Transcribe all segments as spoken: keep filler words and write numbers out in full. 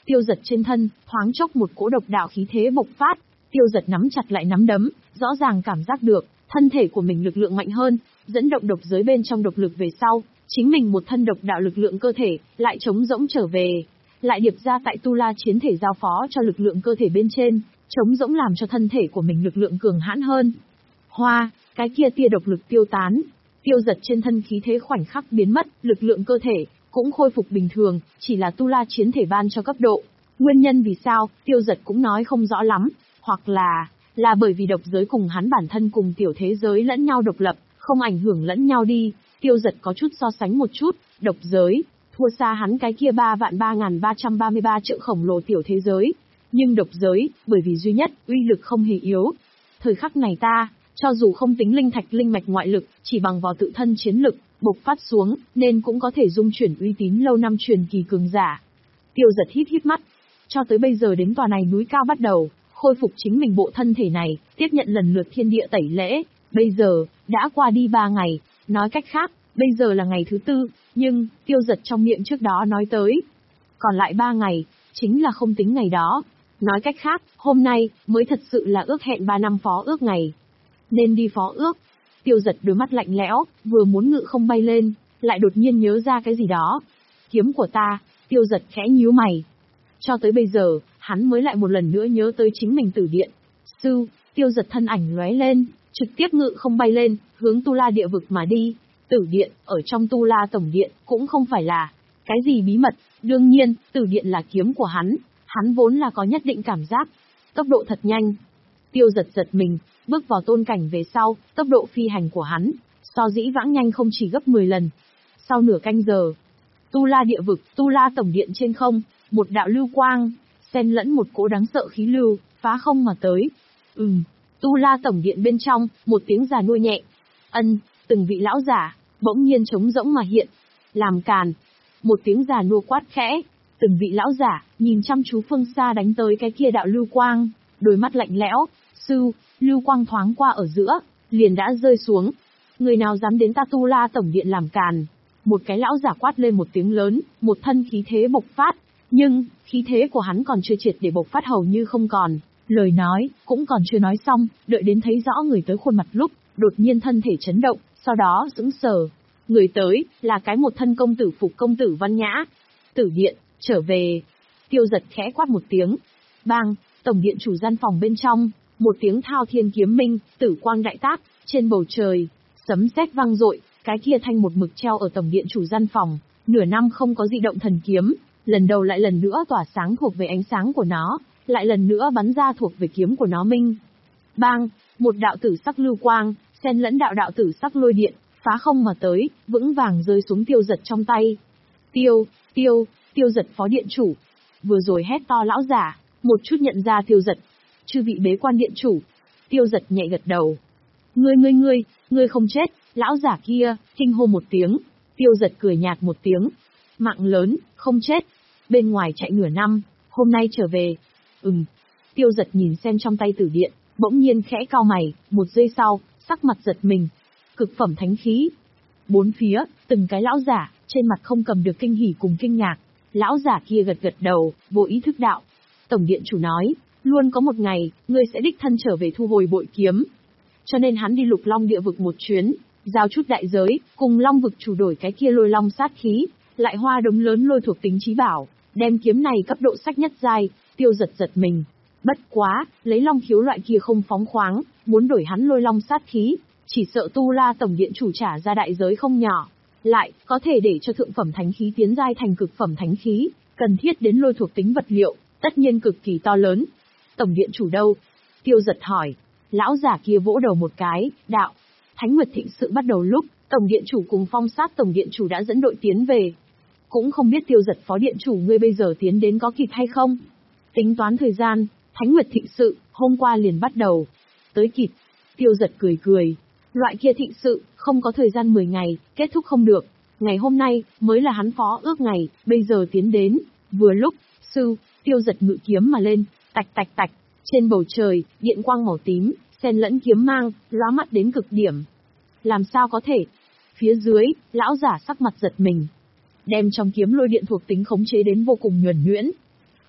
Tiêu Dật trên thân, thoáng chốc một cỗ độc đạo khí thế bộc phát, Tiêu Dật nắm chặt lại nắm đấm, rõ ràng cảm giác được, thân thể của mình lực lượng mạnh hơn, dẫn động độc giới bên trong độc lực về sau, chính mình một thân độc đạo lực lượng cơ thể, lại trống rỗng trở về, lại điệp ra tại Tu La chiến thể giao phó cho lực lượng cơ thể bên trên, trống rỗng làm cho thân thể của mình lực lượng cường hãn hơn. Hoa, cái kia tia độc lực tiêu tán, Tiêu Dật trên thân khí thế khoảnh khắc biến mất, lực lượng cơ thể cũng khôi phục bình thường, chỉ là Tu La chiến thể ban cho cấp độ. Nguyên nhân vì sao, Tiêu Dật cũng nói không rõ lắm, hoặc là, là bởi vì độc giới cùng hắn bản thân cùng tiểu thế giới lẫn nhau độc lập, không ảnh hưởng lẫn nhau đi. Tiêu Dật có chút so sánh một chút, độc giới, thua xa hắn cái kia ba vạn ba ngàn ba trăm ba mươi ba triệu khổng lồ tiểu thế giới. Nhưng độc giới, bởi vì duy nhất, uy lực không hề yếu. Thời khắc này ta, cho dù không tính linh thạch linh mạch ngoại lực, chỉ bằng vào tự thân chiến lực, bộc phát xuống, nên cũng có thể dung chuyển uy tín lâu năm truyền kỳ cường giả. Tiêu Dật híp híp mắt. Cho tới bây giờ đến tòa này núi cao bắt đầu, khôi phục chính mình bộ thân thể này, tiếp nhận lần lượt thiên địa tẩy lễ. Bây giờ, đã qua đi ba ngày, nói cách khác, bây giờ là ngày thứ tư, nhưng, Tiêu Dật trong miệng trước đó nói tới. Còn lại ba ngày, chính là không tính ngày đó. Nói cách khác, hôm nay, mới thật sự là ước hẹn ba năm phó ước ngày. Nên đi phó ước. Tiêu Dật đôi mắt lạnh lẽo, vừa muốn ngự không bay lên, lại đột nhiên nhớ ra cái gì đó. Kiếm của ta, Tiêu Dật khẽ nhíu mày. Cho tới bây giờ, hắn mới lại một lần nữa nhớ tới chính mình tử điện. Sư, Tiêu Dật thân ảnh lóe lên, trực tiếp ngự không bay lên, hướng Tu La địa vực mà đi. Tử điện, ở trong Tu La tổng điện, cũng không phải là cái gì bí mật, đương nhiên, tử điện là kiếm của hắn, hắn vốn là có nhất định cảm giác. Tốc độ thật nhanh. Tiêu Dật giật mình, bước vào tôn cảnh về sau, tốc độ phi hành của hắn, so dĩ vãng nhanh không chỉ gấp mười lần. Sau nửa canh giờ, Tu La địa vực, Tu La tổng điện trên không, một đạo lưu quang, xen lẫn một cỗ đáng sợ khí lưu, phá không mà tới. Ừm, Tu La tổng điện bên trong, một tiếng già nuôi nhẹ. Ân, từng vị lão giả, bỗng nhiên trống rỗng mà hiện. Làm càn. Một tiếng già nua quát khẽ. Từng vị lão giả, nhìn chăm chú phương xa đánh tới cái kia đạo lưu quang, đôi mắt lạnh lẽo. Sư, lưu quang thoáng qua ở giữa, liền đã rơi xuống. Người nào dám đến ta Tu La tổng điện làm càn? Một cái lão giả quát lên một tiếng lớn, một thân khí thế bộc phát. Nhưng, khí thế của hắn còn chưa triệt để bộc phát hầu như không còn. Lời nói, cũng còn chưa nói xong, đợi đến thấy rõ người tới khuôn mặt lúc, đột nhiên thân thể chấn động, sau đó sững sờ. Người tới, là cái một thân công tử phục công tử văn nhã. Tử điện, trở về. Tiêu Dật khẽ quát một tiếng. Bang, tổng điện chủ gian phòng bên trong, một tiếng thao thiên kiếm minh, tử quang đại tác, trên bầu trời, sấm sét vang dội, cái kia thanh một mực treo ở tổng điện chủ gian phòng, nửa năm không có dị động thần kiếm, lần đầu lại lần nữa tỏa sáng thuộc về ánh sáng của nó, lại lần nữa bắn ra thuộc về kiếm của nó minh. Bang, một đạo tử sắc lưu quang, xen lẫn đạo đạo tử sắc lôi điện, phá không mà tới, vững vàng rơi xuống Tiêu Dật trong tay. Tiêu, tiêu, Tiêu Dật phó điện chủ. Vừa rồi hét to lão giả, một chút nhận ra Tiêu Dật. Chư vị bế quan điện chủ. Tiêu Dật nhẹ gật đầu. Ngươi ngươi ngươi, ngươi không chết, lão giả kia, kinh hô một tiếng. Tiêu Dật cười nhạt một tiếng. Mạng lớn, không chết. Bên ngoài chạy nửa năm, hôm nay trở về. Ừm. Tiêu Dật nhìn xem trong tay tử điện, bỗng nhiên khẽ cau mày, một giây sau, sắc mặt giật mình. Cực phẩm thánh khí. Bốn phía, từng cái lão giả, trên mặt không cầm được kinh hỉ cùng kinh ngạc. Lão giả kia gật gật đầu, vô ý thức đạo. Tổng điện chủ nói, luôn có một ngày, ngươi sẽ đích thân trở về thu hồi bội kiếm. Cho nên hắn đi Lục Long địa vực một chuyến, giao chút đại giới, cùng Long vực chủ đổi cái kia lôi long sát khí, lại hoa đống lớn lôi thuộc tính trí bảo, đem kiếm này cấp độ sách nhất giai. Tiêu Dật giật mình. Bất quá, lấy long khiếu loại kia không phóng khoáng, muốn đổi hắn lôi long sát khí, chỉ sợ Tu La tổng điện chủ trả ra đại giới không nhỏ. Lại, có thể để cho thượng phẩm thánh khí tiến giai thành cực phẩm thánh khí, cần thiết đến lôi thuộc tính vật liệu, tất nhiên cực kỳ to lớn. Tổng điện chủ đâu? Tiêu Dật hỏi. Lão giả kia vỗ đầu một cái, đạo. Thánh Nguyệt thịnh sự bắt đầu lúc, tổng điện chủ cùng phong sát tổng điện chủ đã dẫn đội tiến về. Cũng không biết Tiêu Dật phó điện chủ ngươi bây giờ tiến đến có kịp hay không? Tính toán thời gian, Thánh Nguyệt thịnh sự, hôm qua liền bắt đầu. Tới kịp. Tiêu Dật cười cười. Loại kia thịnh sự, không có thời gian mười ngày, kết thúc không được. Ngày hôm nay, mới là hắn phó ước ngày, bây giờ tiến đến. Vừa lúc, sư, Tiêu Dật ngự kiếm mà lên, tạch tạch tạch. Trên bầu trời, điện quang màu tím, xen lẫn kiếm mang, lóa mắt đến cực điểm. Làm sao có thể? Phía dưới, lão giả sắc mặt giật mình. Đem trong kiếm lôi điện thuộc tính khống chế đến vô cùng nhuần nhuyễn.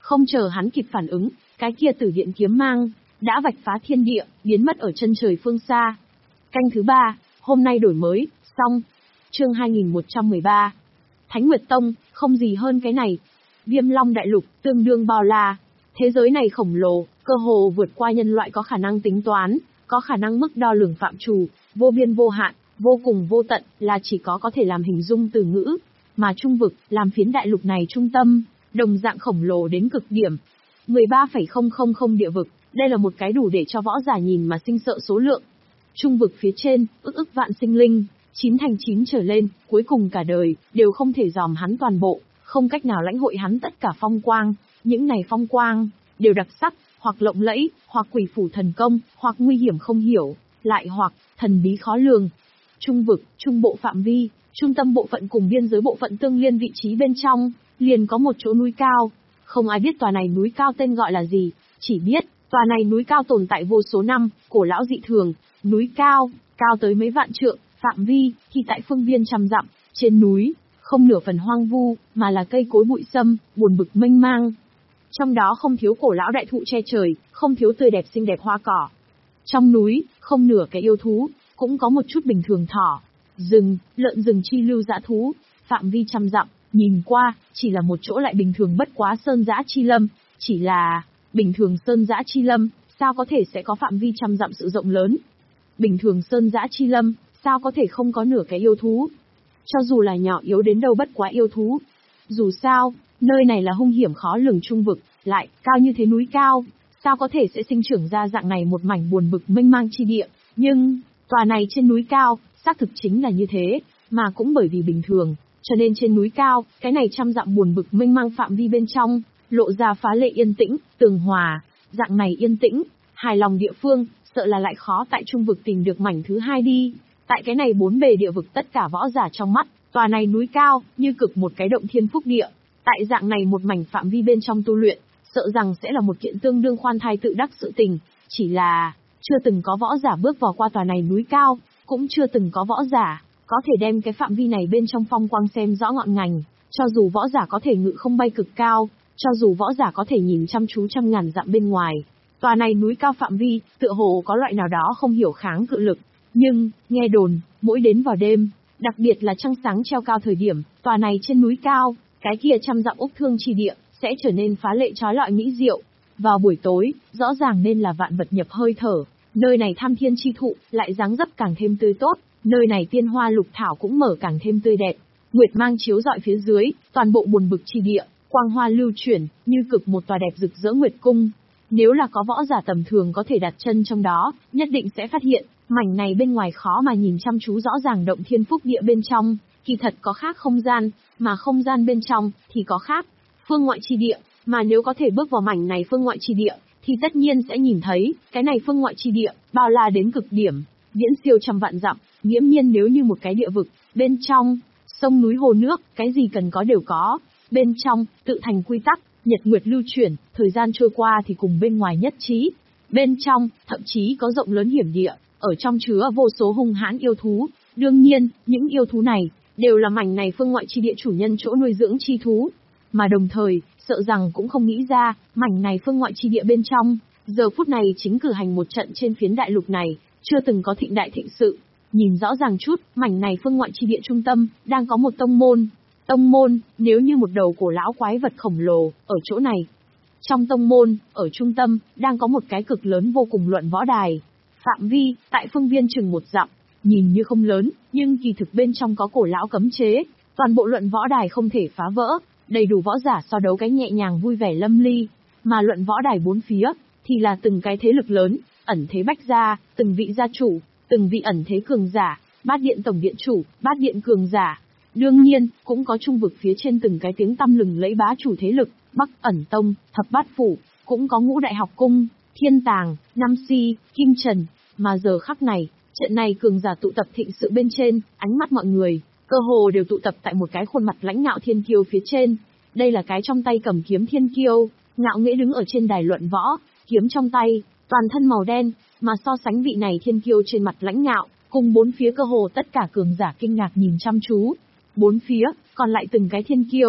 Không chờ hắn kịp phản ứng, cái kia Tử Điện kiếm mang đã vạch phá thiên địa, biến mất ở chân trời phương xa. Canh thứ ba, hôm nay đổi mới, xong. Chương hai nghìn một trăm mười ba. Thánh Nguyệt Tông, không gì hơn cái này. Viêm Long Đại Lục, tương đương bao la. Thế giới này khổng lồ, cơ hồ vượt qua nhân loại có khả năng tính toán, có khả năng mức đo lường phạm trù, vô biên vô hạn, vô cùng vô tận, là chỉ có có thể làm hình dung từ ngữ. Mà trung vực, làm phiến đại lục này trung tâm, đồng dạng khổng lồ đến cực điểm. mười ba phẩy không không không địa vực, đây là một cái đủ để cho võ giả nhìn mà sinh sợ số lượng. Trung vực phía trên, ức ức vạn sinh linh, chín thành chín trở lên, cuối cùng cả đời, đều không thể dòm hắn toàn bộ, không cách nào lãnh hội hắn tất cả phong quang. Những này phong quang, đều đặc sắc, hoặc lộng lẫy, hoặc quỷ phủ thần công, hoặc nguy hiểm không hiểu, lại hoặc thần bí khó lường. Trung vực, trung bộ phạm vi, trung tâm bộ phận cùng biên giới bộ phận tương liên vị trí bên trong, liền có một chỗ núi cao. Không ai biết tòa này núi cao tên gọi là gì, chỉ biết, tòa này núi cao tồn tại vô số năm, cổ lão dị thường, núi cao, cao tới mấy vạn trượng, phạm vi, thì tại phương viên trăm dặm, trên núi, không nửa phần hoang vu, mà là cây cối bụi sâm, buồn bực mênh mang. Trong đó không thiếu cổ lão đại thụ che trời, không thiếu tươi đẹp xinh đẹp hoa cỏ. Trong núi, không nửa cái yêu thú, cũng có một chút bình thường thỏ, rừng, lợn rừng chi lưu dã thú, phạm vi trăm dặm, nhìn qua, chỉ là một chỗ lại bình thường bất quá sơn dã chi lâm, chỉ là, bình thường sơn dã chi lâm, sao có thể sẽ có phạm vi trăm dặm sự rộng lớn? Bình thường sơn dã chi lâm, sao có thể không có nửa cái yêu thú? Cho dù là nhỏ yếu đến đâu bất quá yêu thú. Dù sao, nơi này là hung hiểm khó lường trung vực, lại cao như thế núi cao, sao có thể sẽ sinh trưởng ra dạng này một mảnh buồn bực mênh mang chi địa? Nhưng, tòa này trên núi cao, xác thực chính là như thế, mà cũng bởi vì bình thường, cho nên trên núi cao, cái này trăm dặm buồn bực mênh mang phạm vi bên trong, lộ ra phá lệ yên tĩnh, tường hòa, dạng này yên tĩnh, hài lòng địa phương, sợ là lại khó tại trung vực tìm được mảnh thứ hai đi. Tại cái này bốn bề địa vực tất cả võ giả trong mắt, tòa này núi cao, như cực một cái động thiên phúc địa. Tại dạng này một mảnh phạm vi bên trong tu luyện, sợ rằng sẽ là một kiện tương đương khoan thai tự đắc sự tình, chỉ là, chưa từng có võ giả bước vào qua tòa này núi cao, cũng chưa từng có võ giả, có thể đem cái phạm vi này bên trong phong quang xem rõ ngọn ngành, cho dù võ giả có thể ngự không bay cực cao, cho dù võ giả có thể nhìn chăm chú trăm ngàn dặm bên ngoài. Tòa này núi cao phạm vi, tựa hồ có loại nào đó không hiểu kháng cự lực. Nhưng, nghe đồn, mỗi đến vào đêm, đặc biệt là trăng sáng treo cao thời điểm, tòa này trên núi cao, cái kia trăm dặm úc thương chi địa, sẽ trở nên phá lệ trói lọi mỹ diệu. Vào buổi tối, rõ ràng nên là vạn vật nhập hơi thở, nơi này tham thiên chi thụ, lại dáng dấp càng thêm tươi tốt, nơi này tiên hoa lục thảo cũng mở càng thêm tươi đẹp. Nguyệt mang chiếu rọi phía dưới, toàn bộ buồn bực chi địa, quang hoa lưu chuyển, như cực một tòa đẹp rực rỡ nguyệt cung. Nếu là có võ giả tầm thường có thể đặt chân trong đó, nhất định sẽ phát hiện, mảnh này bên ngoài khó mà nhìn chăm chú rõ ràng động thiên phúc địa bên trong, kỳ thật có khác không gian, mà không gian bên trong, thì có khác phương ngoại chi địa, mà nếu có thể bước vào mảnh này phương ngoại chi địa, thì tất nhiên sẽ nhìn thấy, cái này phương ngoại chi địa, bao la đến cực điểm, viễn siêu trăm vạn dặm, nghiễm nhiên nếu như một cái địa vực, bên trong, sông núi hồ nước, cái gì cần có đều có, bên trong, tự thành quy tắc, nhật nguyệt lưu chuyển, thời gian trôi qua thì cùng bên ngoài nhất trí. Bên trong, thậm chí có rộng lớn hiểm địa, ở trong chứa vô số hung hãn yêu thú. Đương nhiên, những yêu thú này, đều là mảnh này phương ngoại chi địa chủ nhân chỗ nuôi dưỡng chi thú. Mà đồng thời, sợ rằng cũng không nghĩ ra, mảnh này phương ngoại chi địa bên trong, giờ phút này chính cử hành một trận trên phiến đại lục này, chưa từng có thịnh đại thịnh sự. Nhìn rõ ràng chút, mảnh này phương ngoại chi địa trung tâm, đang có một tông môn. Tông môn, nếu như một đầu cổ lão quái vật khổng lồ, ở chỗ này. Trong tông môn, ở trung tâm, đang có một cái cực lớn vô cùng luận võ đài. Phạm vi, tại phương viên chừng một dặm, nhìn như không lớn, nhưng kỳ thực bên trong có cổ lão cấm chế. Toàn bộ luận võ đài không thể phá vỡ, đầy đủ võ giả so đấu cái nhẹ nhàng vui vẻ lâm ly. Mà luận võ đài bốn phía, thì là từng cái thế lực lớn, ẩn thế bách gia, từng vị gia chủ, từng vị ẩn thế cường giả, bát điện tổng điện chủ, bát điện cường giả. Đương nhiên, cũng có trung vực phía trên từng cái tiếng tăm lừng lẫy bá chủ thế lực, Bắc Ẩn Tông, Thập Bát Phủ, cũng có Ngũ Đại Học Cung, Thiên Tàng, Nam Si, Kim Trần. Mà giờ khắc này, trận này cường giả tụ tập thịnh sự bên trên, ánh mắt mọi người, cơ hồ đều tụ tập tại một cái khuôn mặt lãnh ngạo thiên kiêu phía trên. Đây là cái trong tay cầm kiếm thiên kiêu, ngạo nghễ đứng ở trên đài luận võ, kiếm trong tay, toàn thân màu đen, mà so sánh vị này thiên kiêu trên mặt lãnh ngạo, cùng bốn phía cơ hồ tất cả cường giả kinh ngạc nhìn chăm chú. Bốn phía, còn lại từng cái thiên kiêu,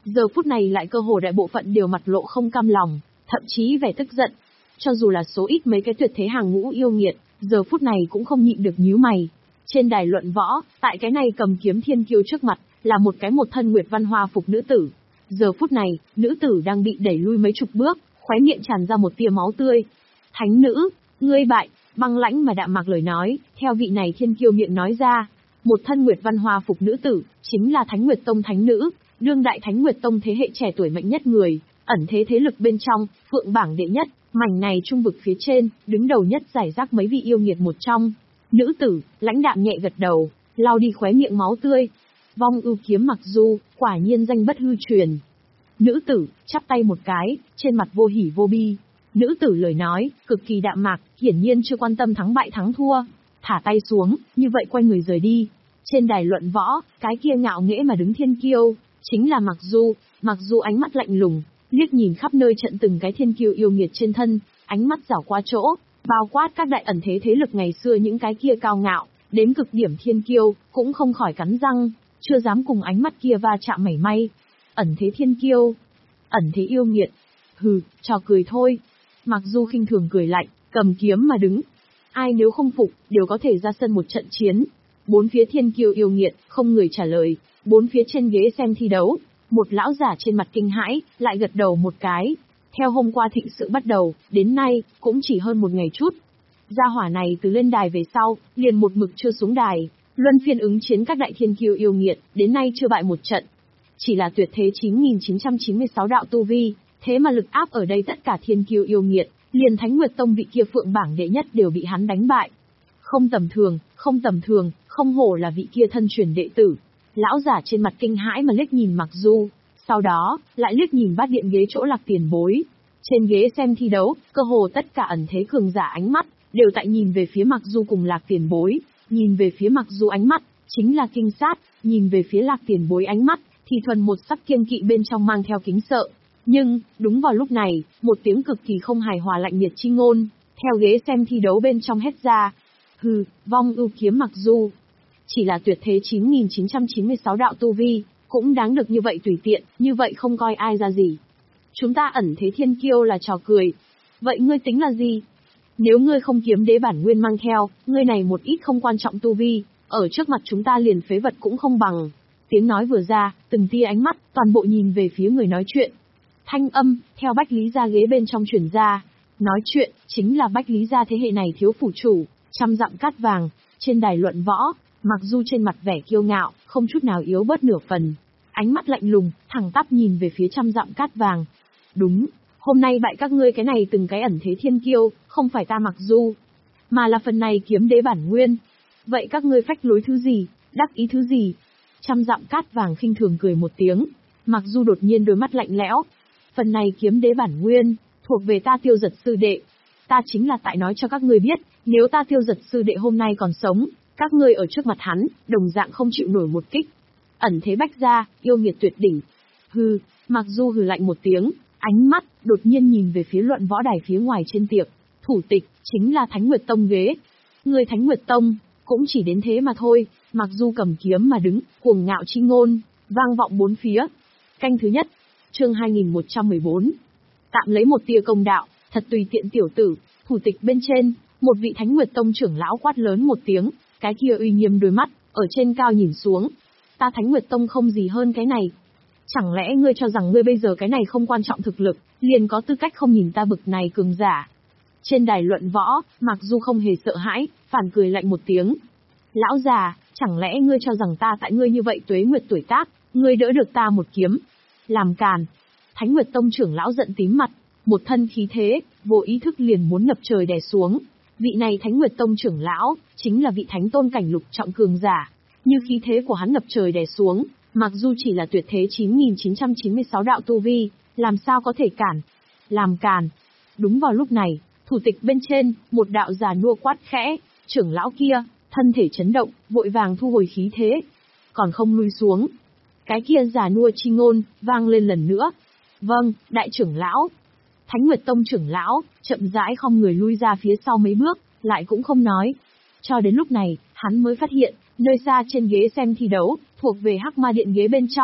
giờ phút này lại cơ hồ đại bộ phận đều mặt lộ không cam lòng, thậm chí vẻ tức giận. Cho dù là số ít mấy cái tuyệt thế hàng ngũ yêu nghiệt, giờ phút này cũng không nhịn được nhíu mày. Trên đài luận võ, tại cái này cầm kiếm thiên kiêu trước mặt, là một cái một thân nguyệt văn hoa phục nữ tử. Giờ phút này, nữ tử đang bị đẩy lui mấy chục bước, khóe miệng tràn ra một tia máu tươi. Thánh nữ, ngươi bại, băng lãnh mà đạm mạc lời nói, theo vị này thiên kiêu miệng nói ra. Một thân nguyệt văn hoa phục nữ tử, chính là Thánh Nguyệt Tông thánh nữ, đương đại Thánh Nguyệt Tông thế hệ trẻ tuổi mạnh nhất người, ẩn thế thế lực bên trong, phượng bảng đệ nhất, mảnh này trung vực phía trên, đứng đầu nhất giải rác mấy vị yêu nghiệt một trong. Nữ tử, lãnh đạm nhẹ gật đầu, lau đi khóe miệng máu tươi. Vong ưu kiếm mặc du, quả nhiên danh bất hư truyền. Nữ tử, chắp tay một cái, trên mặt vô hỉ vô bi. Nữ tử lời nói, cực kỳ đạm mạc, hiển nhiên chưa quan tâm thắng bại thắng thua. Thả tay xuống, như vậy quay người rời đi. Trên đài luận võ, cái kia ngạo nghễ mà đứng thiên kiêu, chính là Mặc Du. Mặc Du ánh mắt lạnh lùng, liếc nhìn khắp nơi trận từng cái thiên kiêu yêu nghiệt trên thân, ánh mắt rảo qua chỗ, bao quát các đại ẩn thế thế lực ngày xưa những cái kia cao ngạo, đến cực điểm thiên kiêu, cũng không khỏi cắn răng, chưa dám cùng ánh mắt kia va chạm mảy may. Ẩn thế thiên kiêu, ẩn thế yêu nghiệt, hừ, trò cười thôi. Mặc Du khinh thường cười lạnh, cầm kiếm mà đứng. Ai nếu không phục, đều có thể ra sân một trận chiến. Bốn phía thiên kiêu yêu nghiệt, không người trả lời, bốn phía trên ghế xem thi đấu. Một lão giả trên mặt kinh hãi, lại gật đầu một cái. Theo hôm qua thịnh sự bắt đầu, đến nay, cũng chỉ hơn một ngày chút. Gia hỏa này từ lên đài về sau, liền một mực chưa xuống đài, luân phiên ứng chiến các đại thiên kiêu yêu nghiệt, đến nay chưa bại một trận. Chỉ là tuyệt thế chín nghìn chín trăm chín mươi sáu đạo tu vi, thế mà lực áp ở đây tất cả thiên kiêu yêu nghiệt, liền Thánh Nguyệt Tông vị kia phượng bảng đệ nhất đều bị hắn đánh bại. Không tầm thường, không tầm thường, không hổ là vị kia thân truyền đệ tử. Lão giả trên mặt kinh hãi mà liếc nhìn Mặc Du, sau đó, lại liếc nhìn bát điện ghế chỗ Lạc Tiền Bối. Trên ghế xem thi đấu, cơ hồ tất cả ẩn thế cường giả ánh mắt, đều tại nhìn về phía Mặc Du cùng Lạc Tiền Bối. Nhìn về phía Mặc Du ánh mắt, chính là kinh sát, nhìn về phía Lạc Tiền Bối ánh mắt, thì thuần một sắc kiêng kỵ bên trong mang theo kính sợ. Nhưng, đúng vào lúc này, một tiếng cực kỳ không hài hòa lạnh nhiệt chi ngôn, theo ghế xem thi đấu bên trong hét ra. Hừ, vong ưu kiếm Mặc Du. Chỉ là tuyệt thế chín nghìn chín trăm chín mươi sáu đạo tu vi, cũng đáng được như vậy tùy tiện, như vậy không coi ai ra gì. Chúng ta ẩn thế thiên kiêu là trò cười. Vậy ngươi tính là gì? Nếu ngươi không kiếm đế bản nguyên mang theo, ngươi này một ít không quan trọng tu vi, ở trước mặt chúng ta liền phế vật cũng không bằng. Tiếng nói vừa ra, từng tia ánh mắt, toàn bộ nhìn về phía người nói chuyện. Thanh âm, theo Bách Lý Gia ghế bên trong truyền ra. Nói chuyện, chính là Bách Lý Gia thế hệ này thiếu phủ chủ, trăm dặm cát vàng, trên đài luận võ, Mặc Du trên mặt vẻ kiêu ngạo, không chút nào yếu bớt nửa phần. Ánh mắt lạnh lùng, thẳng tắp nhìn về phía trăm dặm cát vàng. Đúng, hôm nay bại các ngươi cái này từng cái ẩn thế thiên kiêu, không phải ta Mặc Du, mà là phần này kiếm đế bản nguyên. Vậy các ngươi phách lối thứ gì, đắc ý thứ gì? Trăm dặm cát vàng khinh thường cười một tiếng. Mặc Du đột nhiên đôi mắt lạnh lẽo. Phần này kiếm đế bản nguyên, thuộc về ta Tiêu Giật sư đệ. Ta chính là tại nói cho các ngươi biết, nếu ta Tiêu Giật sư đệ hôm nay còn sống, các ngươi ở trước mặt hắn, đồng dạng không chịu nổi một kích. Ẩn thế Bách gia, yêu nghiệt tuyệt đỉnh. Hừ, Mặc Du hừ lạnh một tiếng, ánh mắt đột nhiên nhìn về phía luận võ đài phía ngoài trên tiệc. Thủ tịch chính là Thánh Nguyệt Tông ghế. Người Thánh Nguyệt Tông cũng chỉ đến thế mà thôi. Mặc Du cầm kiếm mà đứng, cuồng ngạo chi ngôn, vang vọng bốn phía. Canh thứ nhất, chương hai nghìn một trăm mười bốn. Tạm lấy một tia công đạo, thật tùy tiện tiểu tử. Thủ tịch bên trên, một vị Thánh Nguyệt Tông trưởng lão quát lớn một tiếng, cái kia uy nghiêm đôi mắt, ở trên cao nhìn xuống. Ta Thánh Nguyệt Tông không gì hơn cái này. Chẳng lẽ ngươi cho rằng ngươi bây giờ cái này không quan trọng thực lực, liền có tư cách không nhìn ta bực này cường giả? Trên đài luận võ, Mặc Du không hề sợ hãi, phản cười lạnh một tiếng. Lão già, chẳng lẽ ngươi cho rằng ta tại ngươi như vậy tuế nguyệt tuổi tác, ngươi đỡ được ta một kiếm? Làm càn. Thánh Nguyệt Tông trưởng lão giận tím mặt, một thân khí thế, vô ý thức liền muốn ngập trời đè xuống. Vị này Thánh Nguyệt Tông trưởng lão, chính là vị thánh tôn cảnh lục trọng cường giả. Như khí thế của hắn ngập trời đè xuống, mặc dù chỉ là tuyệt thế chín nghìn chín trăm chín mươi sáu đạo tu vi, làm sao có thể cản? Làm càn. Đúng vào lúc này, thủ tịch bên trên, một đạo già nua quát khẽ, trưởng lão kia, thân thể chấn động, vội vàng thu hồi khí thế. Còn không lui xuống. Cái kia già nua chi ngôn, vang lên lần nữa. Vâng, đại trưởng lão. Thánh Nguyệt Tông trưởng lão, chậm rãi không người lui ra phía sau mấy bước, lại cũng không nói. Cho đến lúc này, hắn mới phát hiện, nơi xa trên ghế xem thi đấu, thuộc về Hắc Ma Điện ghế bên trong,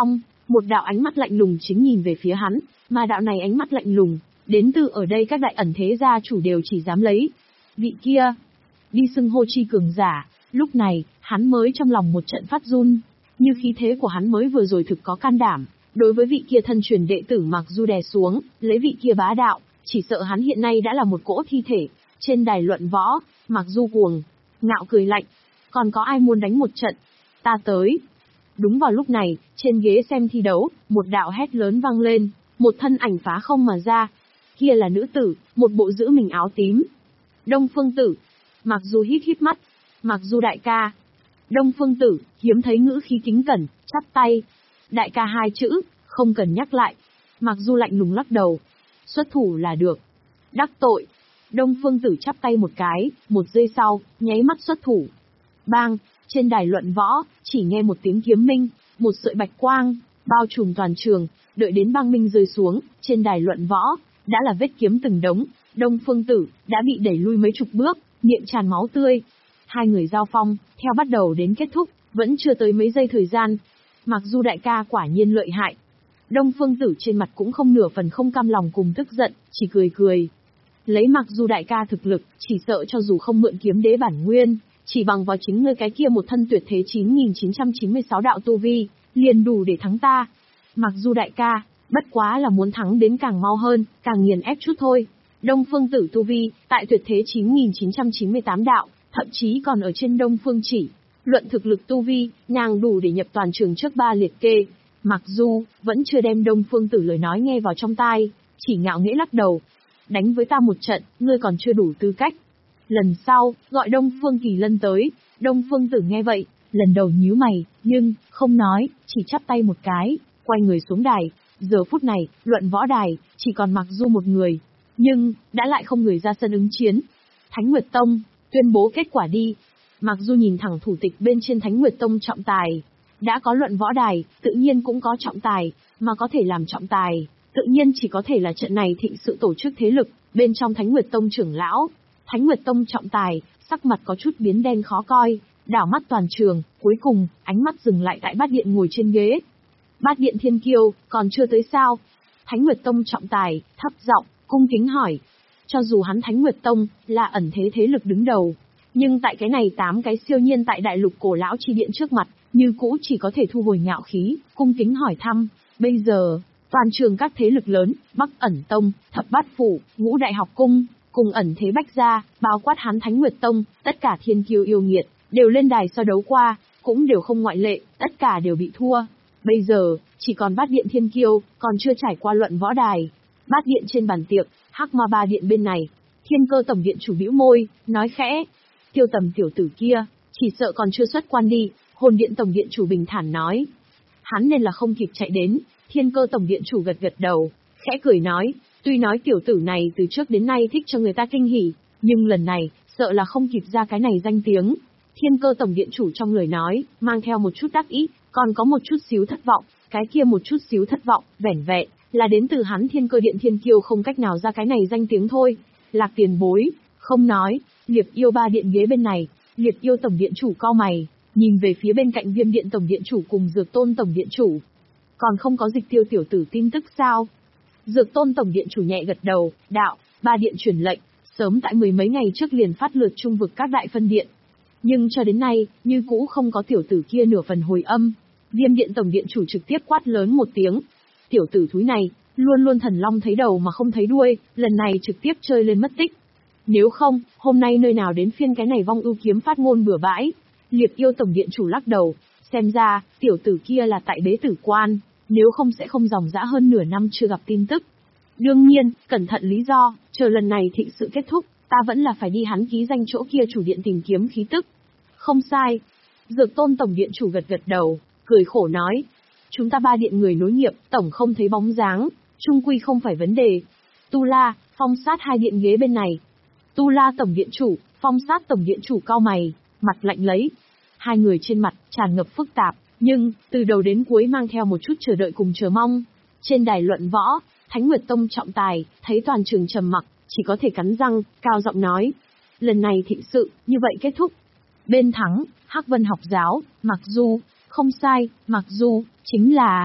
Một đạo ánh mắt lạnh lùng chính nhìn về phía hắn, mà đạo này ánh mắt lạnh lùng, đến từ ở đây các đại ẩn thế gia chủ đều chỉ dám lấy. Vị kia, đi xưng hô chi cường giả, lúc này, hắn mới trong lòng một trận phát run, như khí thế của hắn mới vừa rồi thực có can đảm, đối với vị kia thân truyền đệ tử Mạc Du đè xuống, lấy vị kia bá đạo, chỉ sợ hắn hiện nay đã là một cỗ thi thể. Trên đài luận võ, Mạc Du cuồng ngạo cười lạnh, còn có ai muốn đánh một trận? Ta tới. Đúng vào lúc này, trên ghế xem thi đấu, một đạo hét lớn vang lên, một thân ảnh phá không mà ra. Kia là nữ tử, một bộ giữ mình áo tím. Đông Phương Tử. Mạc Du hít hít mắt. Mạc Du đại ca. Đông Phương Tử, hiếm thấy ngữ khí kính cẩn, chắp tay. Đại ca hai chữ, không cần nhắc lại. Mạc Du lạnh lùng lắc đầu. Xuất thủ là được. Đắc tội. Đông Phương Tử chắp tay một cái, một giây sau, nháy mắt xuất thủ. Bang, trên đài luận võ, chỉ nghe một tiếng kiếm minh, một sợi bạch quang, bao trùm toàn trường, đợi đến băng minh rơi xuống, trên đài luận võ, đã là vết kiếm từng đống, Đông Phương Tử, đã bị đẩy lui mấy chục bước, miệng tràn máu tươi. Hai người giao phong, theo bắt đầu đến kết thúc, vẫn chưa tới mấy giây thời gian. Mặc dù đại ca quả nhiên lợi hại. Đông Phương Tử trên mặt cũng không nửa phần không cam lòng cùng tức giận, chỉ cười cười. Lấy Mặc dù đại ca thực lực, chỉ sợ cho dù không mượn kiếm đế bản nguyên, chỉ bằng vào chính ngươi cái kia một thân tuyệt thế chín nghìn chín trăm chín mươi sáu đạo tu vi, liền đủ để thắng ta. Mặc dù đại ca, bất quá là muốn thắng đến càng mau hơn, càng nghiền ép chút thôi. Đông Phương Tử tu vi, tại tuyệt thế chín nghìn chín trăm chín mươi tám đạo, thậm chí còn ở trên Đông Phương Chỉ. Luận thực lực tu vi, nàng đủ để nhập toàn trường trước ba liệt kê. Mặc dù, vẫn chưa đem Đông Phương Tử lời nói nghe vào trong tai, chỉ ngạo nghễ lắc đầu. Đánh với ta một trận, ngươi còn chưa đủ tư cách. Lần sau, gọi Đông Phương Kỳ Lân tới. Đông Phương Tử nghe vậy, lần đầu nhíu mày, nhưng, không nói, chỉ chắp tay một cái, quay người xuống đài. Giờ phút này, luận võ đài, chỉ còn Mặc Du một người. Nhưng, đã lại không người ra sân ứng chiến. Thánh Nguyệt Tông, tuyên bố kết quả đi. Mặc Du nhìn thẳng thủ tịch bên trên Thánh Nguyệt Tông trọng tài. Đã có luận võ đài, tự nhiên cũng có trọng tài, mà có thể làm trọng tài, tự nhiên chỉ có thể là trận này thịnh sự tổ chức thế lực, bên trong Thánh Nguyệt Tông trưởng lão. Thánh Nguyệt Tông trọng tài, sắc mặt có chút biến đen khó coi, đảo mắt toàn trường, cuối cùng, ánh mắt dừng lại tại Bát Điện ngồi trên ghế. Bát Điện Thiên Kiêu, còn chưa tới sao? Thánh Nguyệt Tông trọng tài, thấp giọng, cung kính hỏi. Cho dù hắn Thánh Nguyệt Tông, là ẩn thế thế lực đứng đầu, nhưng tại cái này tám cái siêu nhiên tại đại lục cổ lão chi điện trước mặt, như cũ chỉ có thể thu hồi ngạo khí, cung kính hỏi thăm. Bây giờ, toàn trường các thế lực lớn, Bắc Ẩn Tông, Thập Bát Phủ, Ngũ Đại Học Cung, cùng ẩn thế Bách Gia, bao quát hắn Thánh Nguyệt Tông, tất cả thiên kiêu yêu nghiệt, đều lên đài so đấu qua, cũng đều không ngoại lệ, tất cả đều bị thua. Bây giờ, chỉ còn Bát Điện Thiên Kiêu, còn chưa trải qua luận võ đài. Bát Điện trên bàn tiệc, Hắc Ma Ba Điện bên này, Thiên Cơ Tổng Điện chủ bĩu môi, nói khẽ. Tiêu Tầm tiểu tử kia, chỉ sợ còn chưa xuất quan đi. Hồn Điện Tổng Điện chủ bình thản nói. Hắn nên là không kịp chạy đến. Thiên Cơ Tổng Điện chủ gật gật đầu, khẽ cười nói. Tuy nói tiểu tử này từ trước đến nay thích cho người ta kinh hỉ, nhưng lần này, sợ là không kịp ra cái này danh tiếng. Thiên Cơ Tổng Điện chủ trong lời nói, mang theo một chút đắc ý, còn có một chút xíu thất vọng. Cái kia một chút xíu thất vọng, vẻn vẹn, là đến từ hắn Thiên Cơ Điện Thiên Kiêu không cách nào ra cái này danh tiếng thôi. Lạc tiền bối, không nói. Liệp Yêu Ba Điện ghế bên này, Liệp Yêu Tổng Điện chủ cau mày, nhìn về phía bên cạnh Viêm Điện Tổng Điện chủ cùng Dược Tôn Tổng Điện chủ. Còn không có Dịch Tiêu tiểu tử tin tức sao? Dược Tôn Tổng Điện chủ nhẹ gật đầu, đạo, Ba Điện truyền lệnh, sớm tại mười mấy ngày trước liền phát lượt trung vực các đại phân điện. Nhưng cho đến nay, như cũ không có tiểu tử kia nửa phần hồi âm. Viêm Điện Tổng Điện chủ trực tiếp quát lớn một tiếng. Tiểu tử thúi này, luôn luôn thần long thấy đầu mà không thấy đuôi, lần này trực tiếp chơi lên mất tích. Nếu không, hôm nay nơi nào đến phiên cái này vong ưu kiếm phát ngôn bừa bãi. Liệp Yêu Tổng Điện chủ lắc đầu, xem ra, tiểu tử kia là tại bế tử quan, nếu không sẽ không dòng dã hơn nửa năm chưa gặp tin tức. Đương nhiên, cẩn thận lý do, chờ lần này thịnh sự kết thúc, ta vẫn là phải đi hắn ký danh chỗ kia chủ điện tìm kiếm khí tức. Không sai. Dược Tôn Tổng Điện chủ gật gật đầu, cười khổ nói. Chúng ta ba điện người nối nghiệp, tổng không thấy bóng dáng, chung quy không phải vấn đề. Tu La, Phong Sát hai điện ghế bên này. Tu La Tổng Điện chủ, Phong Sát Tổng Điện chủ cau mày, mặt lạnh lấy. Hai người trên mặt, tràn ngập phức tạp, nhưng, từ đầu đến cuối mang theo một chút chờ đợi cùng chờ mong. Trên đài luận võ, Thánh Nguyệt Tông trọng tài, thấy toàn trường trầm mặc, chỉ có thể cắn răng, cao giọng nói. Lần này thịnh sự, như vậy kết thúc. Bên thắng, Hắc Vân học giáo, Mặc Du, không sai, Mặc Du, chính là...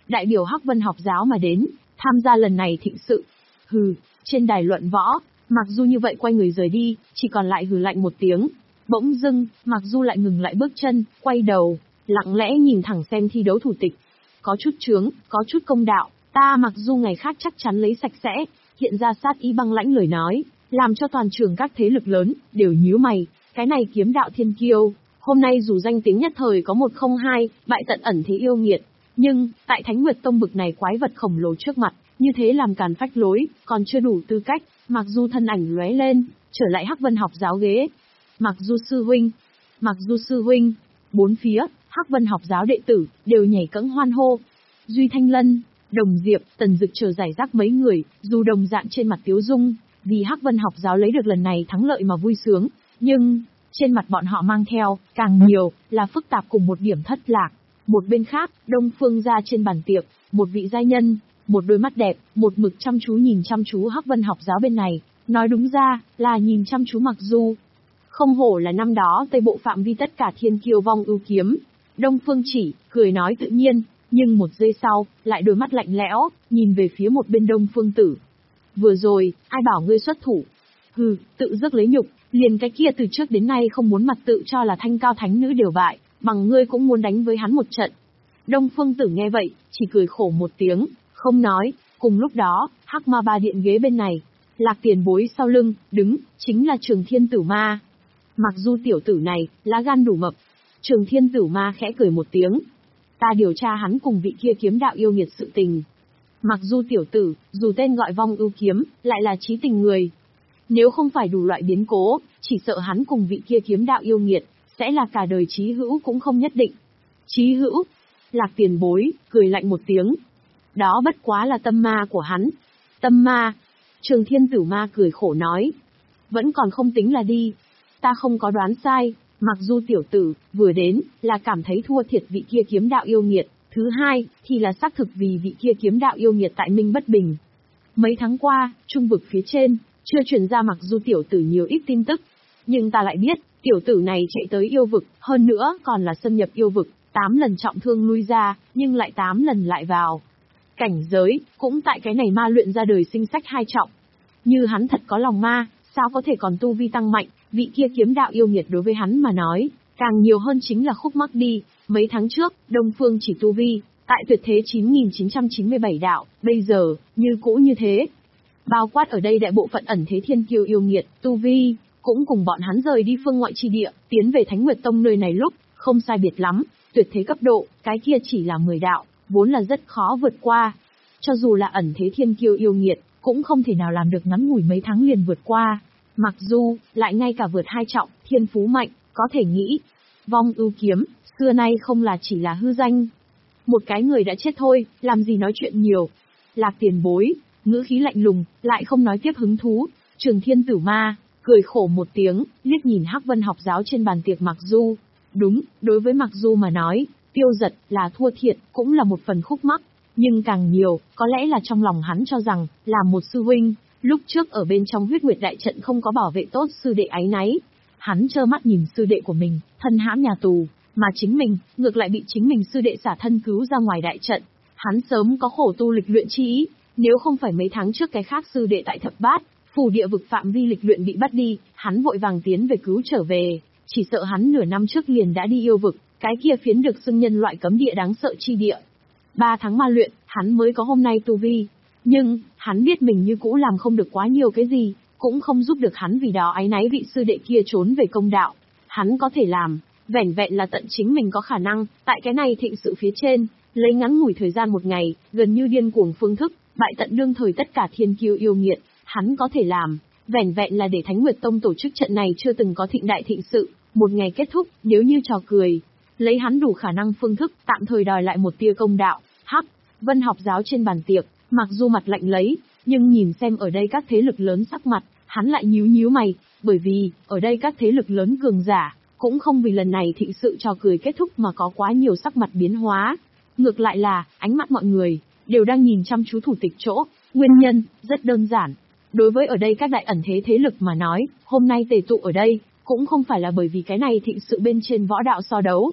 đại biểu Hắc Vân học giáo mà đến, tham gia lần này thịnh sự. Hừ, trên đài luận võ, Mặc Du như vậy quay người rời đi, chỉ còn lại hừ lạnh một tiếng. Bỗng dưng, Mặc Du lại ngừng lại bước chân, quay đầu, lặng lẽ nhìn thẳng xem thi đấu thủ tịch. Có chút chướng, có chút công đạo, ta Mặc Du ngày khác chắc chắn lấy sạch sẽ, hiện ra sát ý băng lãnh lời nói, làm cho toàn trường các thế lực lớn đều nhíu mày. Cái này kiếm đạo thiên kiêu, hôm nay dù danh tiếng nhất thời có một không hai, bại tận ẩn thế yêu nghiệt, nhưng tại Thánh Nguyệt Tông bực này quái vật khổng lồ trước mặt, như thế làm càn phách lối, còn chưa đủ tư cách. Mặc Du thân ảnh lóe lên, trở lại Hắc Vân học giáo ghế. Mặc Du sư huynh, Mặc Du sư huynh. Bốn phía, Hắc Vân học giáo đệ tử đều nhảy cẫng hoan hô. Duy Thanh Lân, Đồng Diệp, Tần Dực chờ giải rác mấy người, dù đồng dạng trên mặt tiếu dung, vì Hắc Vân học giáo lấy được lần này thắng lợi mà vui sướng, nhưng trên mặt bọn họ mang theo càng nhiều là phức tạp cùng một điểm thất lạc. Một bên khác, Đông Phương gia trên bàn tiệc, một vị giai nhân, một đôi mắt đẹp, một mực chăm chú nhìn chăm chú Hắc Vân học giáo bên này, nói đúng ra là nhìn chăm chú Mặc Du. Không hổ là năm đó Tây Bộ phạm vi tất cả thiên kiêu vong ưu kiếm. Đông Phương Chỉ cười nói tự nhiên, nhưng một giây sau, lại đôi mắt lạnh lẽo, nhìn về phía một bên Đông Phương Tử. Vừa rồi, ai bảo ngươi xuất thủ? Hừ, tự dứt lấy nhục, liền cái kia từ trước đến nay không muốn mặt tự cho là thanh cao thánh nữ đều bại, bằng ngươi cũng muốn đánh với hắn một trận. Đông Phương Tử nghe vậy, chỉ cười khổ một tiếng, không nói. Cùng lúc đó, Hắc Ma Ba Điện ghế bên này, Lạc Tiền Bối sau lưng, đứng, chính là Trường Thiên Tử Ma. Mặc dù tiểu tử này, lá gan đủ mập. Trường Thiên Tử Ma khẽ cười một tiếng. Ta điều tra hắn cùng vị kia kiếm đạo yêu nghiệt sự tình. Mặc dù tiểu tử, dù tên gọi vong ưu kiếm, lại là chí tình người. Nếu không phải đủ loại biến cố, chỉ sợ hắn cùng vị kia kiếm đạo yêu nghiệt, sẽ là cả đời chí hữu cũng không nhất định. Chí hữu? Lạc Tiền Bối, cười lạnh một tiếng. Đó bất quá là tâm ma của hắn. Tâm ma? Trường Thiên Tử Ma cười khổ nói. Vẫn còn không tính là đi. Ta không có đoán sai, mặc dù tiểu tử, vừa đến, là cảm thấy thua thiệt vị kia kiếm đạo yêu nghiệt. Thứ hai, thì là xác thực vì vị kia kiếm đạo yêu nghiệt tại Minh bất bình. Mấy tháng qua, trung vực phía trên, chưa truyền ra mặc dù tiểu tử nhiều ít tin tức. Nhưng ta lại biết, tiểu tử này chạy tới yêu vực, hơn nữa còn là xâm nhập yêu vực, tám lần trọng thương lui ra, nhưng lại tám lần lại vào. Cảnh giới, cũng tại cái này ma luyện ra đời sinh sách hai trọng. Như hắn thật có lòng ma, sao có thể còn tu vi tăng mạnh, vị kia kiếm đạo yêu nghiệt đối với hắn mà nói, càng nhiều hơn chính là khúc mắc đi. Mấy tháng trước, Đông Phương chỉ tu vi, tại tuyệt thế chín nghìn chín trăm chín mươi bảy đạo, bây giờ, như cũ như thế. Bao quát ở đây đại bộ phận ẩn thế thiên kiêu yêu nghiệt, tu vi, cũng cùng bọn hắn rời đi phương ngoại chi địa, tiến về Thánh Nguyệt Tông nơi này lúc, không sai biệt lắm, tuyệt thế cấp độ, cái kia chỉ là mười đạo, vốn là rất khó vượt qua. Cho dù là ẩn thế thiên kiêu yêu nghiệt, cũng không thể nào làm được ngắn ngủi mấy tháng liền vượt qua. Mặc dù, lại ngay cả vượt hai trọng, thiên phú mạnh, có thể nghĩ. Vong ưu kiếm, xưa nay không là chỉ là hư danh. Một cái người đã chết thôi, làm gì nói chuyện nhiều. Lạc Tiền Bối, ngữ khí lạnh lùng, lại không nói tiếp hứng thú. Trường Thiên Tử Ma, cười khổ một tiếng, liếc nhìn Hắc Vân học giáo trên bàn tiệc Mặc Du. Đúng, đối với Mặc Du mà nói, Tiêu Giật là thua thiệt, cũng là một phần khúc mắc. Nhưng càng nhiều, có lẽ là trong lòng hắn cho rằng, là một sư huynh, lúc trước ở bên trong huyết nguyệt đại trận không có bảo vệ tốt sư đệ áy náy. Hắn trơ mắt nhìn sư đệ của mình, thân hãm nhà tù, mà chính mình, ngược lại bị chính mình sư đệ xả thân cứu ra ngoài đại trận. Hắn sớm có khổ tu lịch luyện chi ý, nếu không phải mấy tháng trước cái khác sư đệ tại thập bát, phủ địa vực phạm vi lịch luyện bị bắt đi, hắn vội vàng tiến về cứu trở về, chỉ sợ hắn nửa năm trước liền đã đi yêu vực, cái kia phiến được xưng nhân loại cấm địa đáng sợ chi địa. Ba tháng ma luyện, hắn mới có hôm nay tu vi. Nhưng, hắn biết mình như cũ làm không được quá nhiều cái gì, cũng không giúp được hắn vì đó áy náy vị sư đệ kia trốn về công đạo. Hắn có thể làm, vẻn vẹn là tận chính mình có khả năng, tại cái này thịnh sự phía trên, lấy ngắn ngủi thời gian một ngày, gần như điên cuồng phương thức, bại tận đương thời tất cả thiên kiêu yêu nghiệt, hắn có thể làm, vẻn vẹn là để Thánh Nguyệt Tông tổ chức trận này chưa từng có thịnh đại thịnh sự, một ngày kết thúc, nếu như trò cười, lấy hắn đủ khả năng phương thức, tạm thời đòi lại một tia công đạo. Hắc Vân học giáo trên bàn tiệc, mặc dù mặt lạnh lấy, nhưng nhìn xem ở đây các thế lực lớn sắc mặt, hắn lại nhíu nhíu mày, bởi vì, ở đây các thế lực lớn cường giả, cũng không vì lần này thịnh sự trò cười kết thúc mà có quá nhiều sắc mặt biến hóa. Ngược lại là, ánh mắt mọi người, đều đang nhìn chăm chú thủ tịch chỗ, nguyên nhân, rất đơn giản. Đối với ở đây các đại ẩn thế thế lực mà nói, hôm nay tề tụ ở đây, cũng không phải là bởi vì cái này thịnh sự bên trên võ đạo so đấu,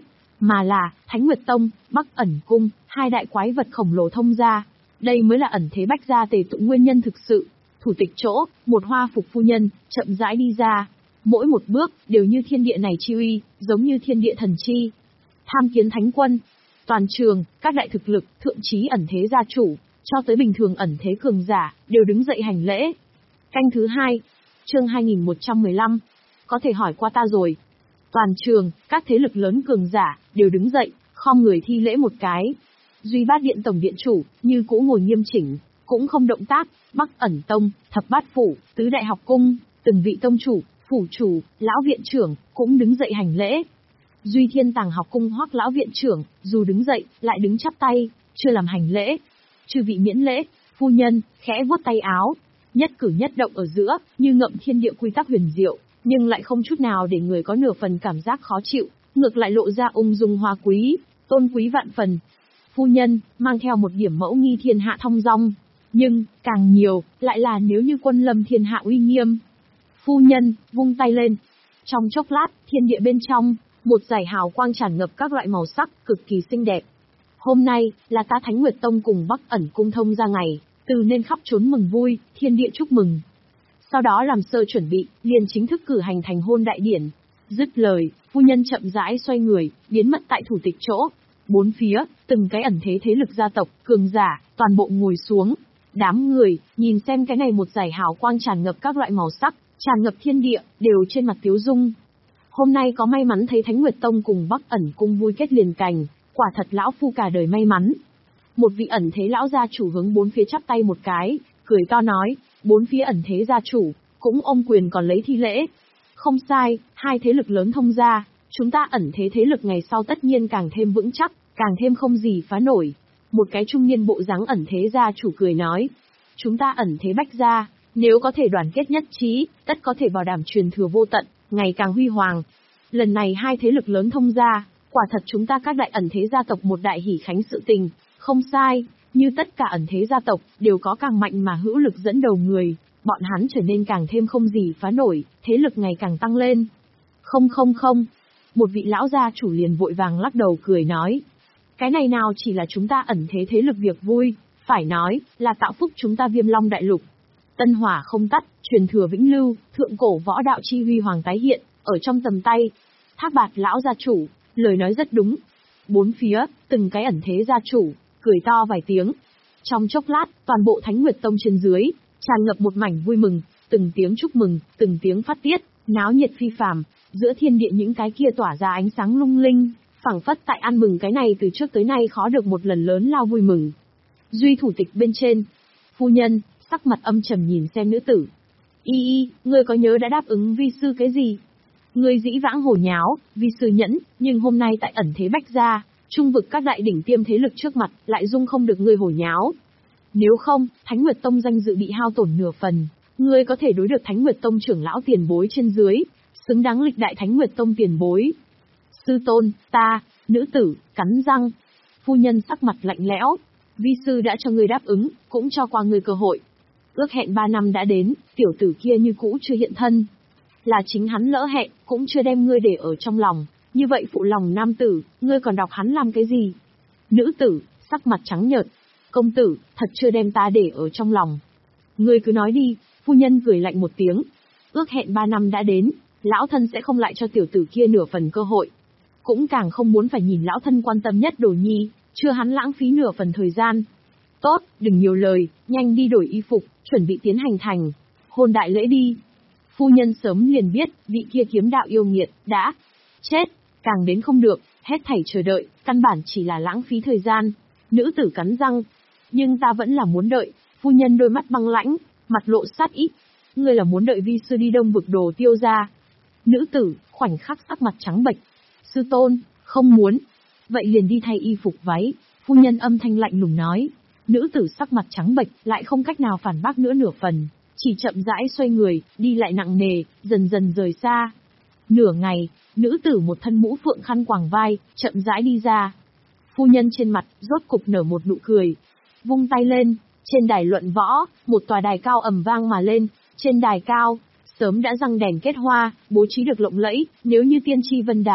mà là Thánh Nguyệt Tông, Bắc Ẩn Cung, hai đại quái vật khổng lồ thông gia. Đây mới là ẩn thế bách gia tề tụ nguyên nhân thực sự. Thủ tịch chỗ, một hoa phục phu nhân, chậm rãi đi ra. Mỗi một bước, đều như thiên địa này chi uy, giống như thiên địa thần chi. Tham kiến thánh quân. Toàn trường, các đại thực lực, thượng trí ẩn thế gia chủ, cho tới bình thường ẩn thế cường giả, đều đứng dậy hành lễ. Canh thứ hai, chương hai nghìn một trăm mười lăm. Có thể hỏi qua ta rồi. Toàn trường, các thế lực lớn cường giả, đều đứng dậy, khom người thi lễ một cái. Duy Bát Điện tổng điện chủ, như cũ ngồi nghiêm chỉnh, cũng không động tác. Bắc Ẩn Tông, Thập Bát Phủ, Tứ Đại Học Cung, từng vị tông chủ, phủ chủ, lão viện trưởng, cũng đứng dậy hành lễ. Duy Thiên Tàng Học Cung Hoắc lão viện trưởng, dù đứng dậy, lại đứng chắp tay, chưa làm hành lễ. Chư vị miễn lễ, phu nhân, khẽ vuốt tay áo. Nhất cử nhất động ở giữa, như ngậm thiên địa quy tắc huyền diệu, nhưng lại không chút nào để người có nửa phần cảm giác khó chịu, ngược lại lộ ra ung dung hoa quý, tôn quý vạn phần. Phu nhân, mang theo một điểm mẫu nghi thiên hạ thong dong, nhưng, càng nhiều, lại là nếu như quân lâm thiên hạ uy nghiêm. Phu nhân, vung tay lên. Trong chốc lát, thiên địa bên trong, một dải hào quang tràn ngập các loại màu sắc, cực kỳ xinh đẹp. Hôm nay, là ta Thánh Nguyệt Tông cùng Bắc Ẩn Cung thông ra ngày, từ nên khắp trốn mừng vui, thiên địa chúc mừng. Sau đó làm sơ chuẩn bị, liền chính thức cử hành thành hôn đại điển. Dứt lời, phu nhân chậm rãi xoay người, biến mất tại thủ tịch chỗ. Bốn phía, từng cái ẩn thế thế lực gia tộc, cường giả, toàn bộ ngồi xuống. Đám người, nhìn xem cái này một dải hào quang tràn ngập các loại màu sắc, tràn ngập thiên địa, đều trên mặt tiếu dung. Hôm nay có may mắn thấy Thánh Nguyệt Tông cùng Bắc Ẩn Cung vui kết liền cành, quả thật lão phu cả đời may mắn. Một vị ẩn thế lão gia chủ hướng bốn phía chắp tay một cái, cười to nói, bốn phía ẩn thế gia chủ, cũng ôm quyền còn lấy thi lễ. Không sai, hai thế lực lớn thông gia, chúng ta ẩn thế thế lực ngày sau tất nhiên càng thêm vững chắc, càng thêm không gì phá nổi. Một cái trung niên bộ dáng ẩn thế gia chủ cười nói, chúng ta ẩn thế bách gia, nếu có thể đoàn kết nhất trí, tất có thể bảo đảm truyền thừa vô tận, ngày càng huy hoàng. Lần này hai thế lực lớn thông gia, quả thật chúng ta các đại ẩn thế gia tộc một đại hỷ khánh sự tình, không sai, như tất cả ẩn thế gia tộc, đều có càng mạnh mà hữu lực dẫn đầu người, bọn hắn trở nên càng thêm không gì phá nổi, thế lực ngày càng tăng lên. Không không không, một vị lão gia chủ liền vội vàng lắc đầu cười nói, cái này nào chỉ là chúng ta ẩn thế thế lực việc vui, phải nói, là tạo phúc chúng ta Viêm Long đại lục. Tân hỏa không tắt, truyền thừa vĩnh lưu, thượng cổ võ đạo chi huy hoàng tái hiện, ở trong tầm tay. Thác Bạt lão gia chủ, lời nói rất đúng. Bốn phía, từng cái ẩn thế gia chủ, cười to vài tiếng. Trong chốc lát, toàn bộ Thánh Nguyệt Tông trên dưới, tràn ngập một mảnh vui mừng, từng tiếng chúc mừng, từng tiếng phát tiết, náo nhiệt phi phàm, giữa thiên địa những cái kia tỏa ra ánh sáng lung linh, phảng phất tại ăn mừng cái này từ trước tới nay khó được một lần lớn lao vui mừng. Duy thủ tịch bên trên, phu nhân, sắc mặt âm trầm nhìn xem nữ tử. Y y, ngươi có nhớ đã đáp ứng vi sư cái gì? Ngươi dĩ vãng hồ nháo, vi sư nhẫn, nhưng hôm nay tại ẩn thế bách gia, trung vực các đại đỉnh tiêm thế lực trước mặt, lại dung không được ngươi hồ nháo. Nếu không, Thánh Nguyệt Tông danh dự bị hao tổn nửa phần, ngươi có thể đối được Thánh Nguyệt Tông trưởng lão tiền bối trên dưới, xứng đáng lịch đại Thánh Nguyệt Tông tiền bối. Sư tôn, ta, nữ tử, cắn răng. Phu nhân sắc mặt lạnh lẽo, vi sư đã cho ngươi đáp ứng, cũng cho qua ngươi cơ hội. Ước hẹn ba năm đã đến, tiểu tử kia như cũ chưa hiện thân. Là chính hắn lỡ hẹn, cũng chưa đem ngươi để ở trong lòng, như vậy phụ lòng nam tử, ngươi còn đọc hắn làm cái gì? Nữ tử, sắc mặt trắng nhợt, công tử, thật chưa đem ta để ở trong lòng. Ngươi cứ nói đi, phu nhân cười lạnh một tiếng. Ước hẹn ba năm đã đến, lão thân sẽ không lại cho tiểu tử kia nửa phần cơ hội. Cũng càng không muốn phải nhìn lão thân quan tâm nhất đồ nhi, chưa hắn lãng phí nửa phần thời gian. Tốt, đừng nhiều lời, nhanh đi đổi y phục, chuẩn bị tiến hành thành hôn đại lễ đi. Phu nhân sớm liền biết, vị kia kiếm đạo yêu nghiệt, đã chết, càng đến không được, hết thảy chờ đợi, căn bản chỉ là lãng phí thời gian. Nữ tử cắn răng, nhưng ta vẫn là muốn đợi. Phu nhân đôi mắt băng lãnh, mặt lộ sát ý. Ngươi là muốn đợi vi sư đi đông vực đồ tiêu ra. Nữ tử, khoảnh khắc sắc mặt trắng bệch. Sư tôn, không muốn. Vậy liền đi thay y phục váy. Phu nhân âm thanh lạnh lùng nói. Nữ tử sắc mặt trắng bệch, lại không cách nào phản bác nữa nửa phần. Chỉ chậm rãi xoay người, đi lại nặng nề, dần dần rời xa. Nửa ngày, nữ tử một thân mũ phượng khăn quàng vai, chậm rãi đi ra. Phu nhân trên mặt, rốt cục nở một nụ cười. Vung tay lên, trên đài luận võ, một tòa đài cao ầm vang mà lên. Trên đài cao, sớm đã răng đèn kết hoa, bố trí được lộng lẫy, nếu như tiên tri vân đài,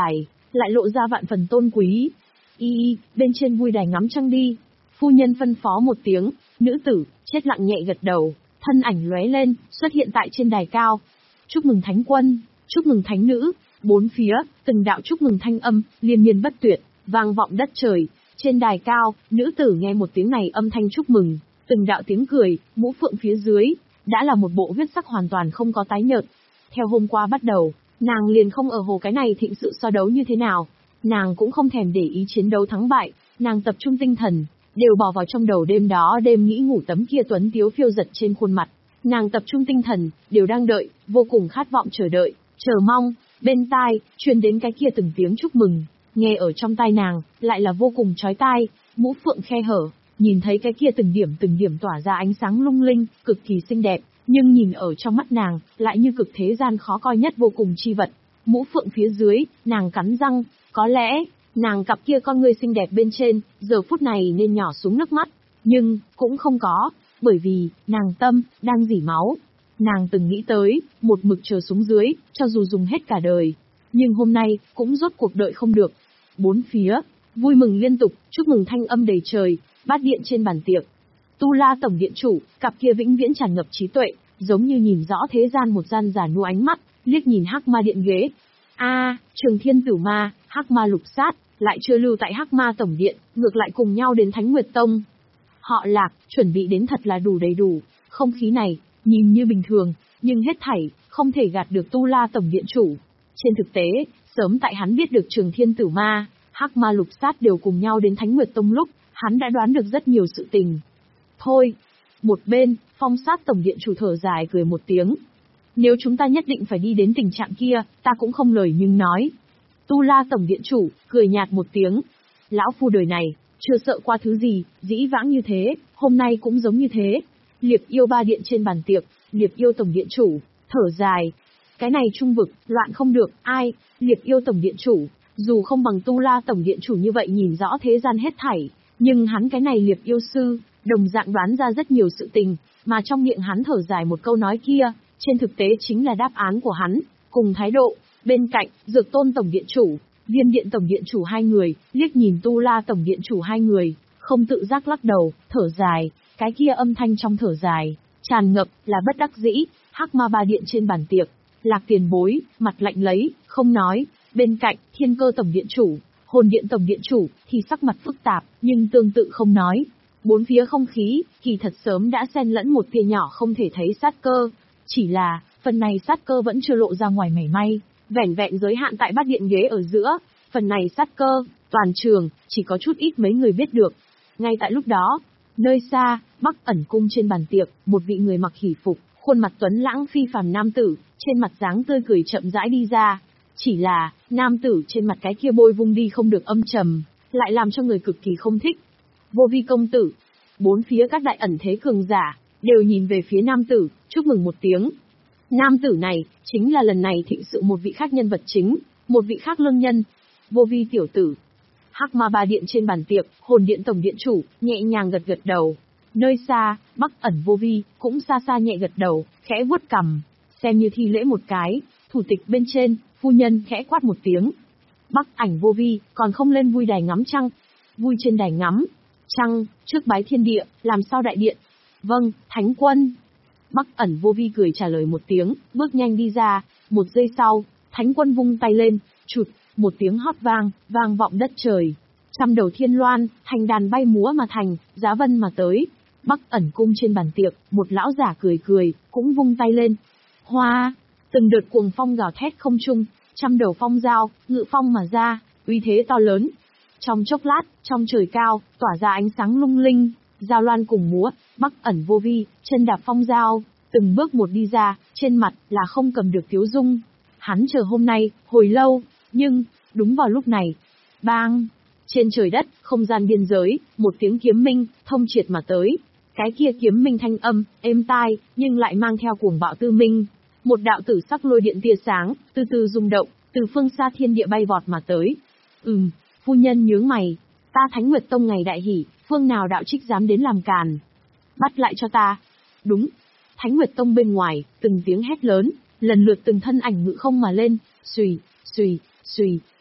lại lộ ra vạn phần tôn quý. Y y, bên trên vui đài ngắm trăng đi. Phu nhân phân phó một tiếng, nữ tử, chết lặng nhẹ gật đầu, thân ảnh lóe lên, xuất hiện tại trên đài cao. Chúc mừng thánh quân, chúc mừng thánh nữ, bốn phía, từng đạo chúc mừng thanh âm, liên miên bất tuyệt, vang vọng đất trời. Trên đài cao, nữ tử nghe một tiếng này âm thanh chúc mừng, từng đạo tiếng cười, mũ phượng phía dưới, đã là một bộ huyết sắc hoàn toàn không có tái nhợt. Theo hôm qua bắt đầu, nàng liền không ở hồ cái này thịnh sự so đấu như thế nào. Nàng cũng không thèm để ý chiến đấu thắng bại, nàng tập trung tinh thần, đều bỏ vào trong đầu đêm đó đêm nghĩ ngủ tấm kia tuấn tiếu phiêu giật trên khuôn mặt. Nàng tập trung tinh thần, đều đang đợi, vô cùng khát vọng chờ đợi, chờ mong, bên tai, truyền đến cái kia từng tiếng chúc mừng, nghe ở trong tai nàng, lại là vô cùng chói tai, mũ phượng khe hở, nhìn thấy cái kia từng điểm từng điểm tỏa ra ánh sáng lung linh, cực kỳ xinh đẹp, nhưng nhìn ở trong mắt nàng, lại như cực thế gian khó coi nhất vô cùng chi vật. Mũ phượng phía dưới, nàng cắn răng, có lẽ, nàng cặp kia con người xinh đẹp bên trên, giờ phút này nên nhỏ xuống nước mắt, nhưng, cũng không có, bởi vì, nàng tâm, đang rỉ máu. Nàng từng nghĩ tới, một mực chờ xuống dưới, cho dù dùng hết cả đời. Nhưng hôm nay, cũng rốt cuộc đợi không được. Bốn phía, vui mừng liên tục, chúc mừng thanh âm đầy trời, bát điện trên bàn tiệc. Tu La tổng điện chủ, cặp kia vĩnh viễn tràn ngập trí tuệ, giống như nhìn rõ thế gian một gian giả nua ánh mắt, liếc nhìn Hắc Ma điện ghế. A, Trường Thiên Tử Ma, Hắc Ma Lục Sát, lại chưa lưu tại Hắc Ma tổng điện, ngược lại cùng nhau đến Thánh Nguyệt Tông. Họ Lạc, chuẩn bị đến thật là đủ đầy đủ, không khí này, nhìn như bình thường, nhưng hết thảy, không thể gạt được Tu La tổng điện chủ. Trên thực tế, sớm tại hắn biết được Trường Thiên Tử Ma, Hắc Ma Lục Sát đều cùng nhau đến Thánh Nguyệt Tông lúc, hắn đã đoán được rất nhiều sự tình. Thôi, một bên, Phong Sát tổng điện chủ thở dài cười một tiếng. Nếu chúng ta nhất định phải đi đến tình trạng kia, ta cũng không lời nhưng nói. Tu La tổng điện chủ, cười nhạt một tiếng. Lão phu đời này, chưa sợ qua thứ gì, dĩ vãng như thế, hôm nay cũng giống như thế. Liệp yêu ba điện trên bàn tiệc, Liệp yêu tổng điện chủ, thở dài. Cái này trung vực, loạn không được, ai, Liệp yêu tổng điện chủ, dù không bằng Tu La tổng điện chủ như vậy nhìn rõ thế gian hết thảy, nhưng hắn cái này Liệp yêu sư, đồng dạng đoán ra rất nhiều sự tình, mà trong miệng hắn thở dài một câu nói kia, trên thực tế chính là đáp án của hắn, cùng thái độ. Bên cạnh, Dược Tôn tổng điện chủ, Viêm điện tổng điện chủ hai người, liếc nhìn Tu La tổng điện chủ hai người, không tự giác lắc đầu, thở dài, cái kia âm thanh trong thở dài, tràn ngập, là bất đắc dĩ. Hắc Ma ba điện trên bàn tiệc, Lạc Tiền Bối, mặt lạnh lấy, không nói. Bên cạnh, Thiên Cơ tổng điện chủ, Hồn điện tổng điện chủ, thì sắc mặt phức tạp, nhưng tương tự không nói. Bốn phía không khí, kỳ thật sớm đã xen lẫn một tia nhỏ không thể thấy sát cơ. Chỉ là, phần này sát cơ vẫn chưa lộ ra ngoài mảy may, vẻn vẹn giới hạn tại bát điện ghế ở giữa. Phần này sát cơ, toàn trường, chỉ có chút ít mấy người biết được. Ngay tại lúc đó, nơi xa, Bắc Ẩn cung trên bàn tiệc, một vị người mặc hỉ phục, khuôn mặt tuấn lãng phi phàm nam tử, trên mặt dáng tươi cười chậm rãi đi ra. Chỉ là, nam tử trên mặt cái kia bôi vung đi không được âm trầm, lại làm cho người cực kỳ không thích. Vô Vi công tử, bốn phía các đại ẩn thế cường giả, đều nhìn về phía nam tử, chúc mừng một tiếng. Nam tử này, chính là lần này thịnh sự một vị khác nhân vật chính, một vị khác lương nhân. Vô Vi tiểu tử. Hắc Ma ba điện trên bàn tiệc, Hồn điện tổng điện chủ, nhẹ nhàng gật gật đầu. Nơi xa, Bắc Ẩn Vô Vi, cũng xa xa nhẹ gật đầu, khẽ vuốt cằm, xem như thi lễ một cái. Thủ tịch bên trên, phu nhân khẽ quát một tiếng. Bắc Ảnh Vô Vi, còn không lên vui đài ngắm trăng. Vui trên đài ngắm trăng, trước bái thiên địa, làm sao đại điện. Vâng, thánh quân. Bắc Ẩn Vô Vi cười trả lời một tiếng, bước nhanh đi ra. Một giây sau, thánh quân vung tay lên, chụt, một tiếng hót vang, vang vọng đất trời. Trăm đầu thiên loan, thành đàn bay múa mà thành, giá vân mà tới. Bắc Ẩn cung trên bàn tiệc, một lão giả cười cười, cũng vung tay lên. Hoa, từng đợt cuồng phong gào thét không trung, trăm đầu phong dao, ngự phong mà ra, uy thế to lớn. Trong chốc lát, trong trời cao, tỏa ra ánh sáng lung linh, giao loan cùng múa. Bắc Ẩn Vô Vi, chân đạp phong dao, từng bước một đi ra, trên mặt là không cầm được tiếu dung. Hắn chờ hôm nay, hồi lâu, nhưng, đúng vào lúc này, bang, trên trời đất, không gian biên giới, một tiếng kiếm minh, thông triệt mà tới. Cái kia kiếm minh thanh âm, êm tai, nhưng lại mang theo cuồng bạo tư minh. Một đạo tử sắc lôi điện tia sáng, từ từ rung động, từ phương xa thiên địa bay vọt mà tới. Ừm, phu nhân nhướng mày, ta Thánh Nguyệt Tông ngày đại hỉ, phương nào đạo trích dám đến làm càn. Bắt lại cho ta. Đúng. Thánh Nguyệt Tông bên ngoài, từng tiếng hét lớn, lần lượt từng thân ảnh ngự không mà lên, xùy, xùy, xùy,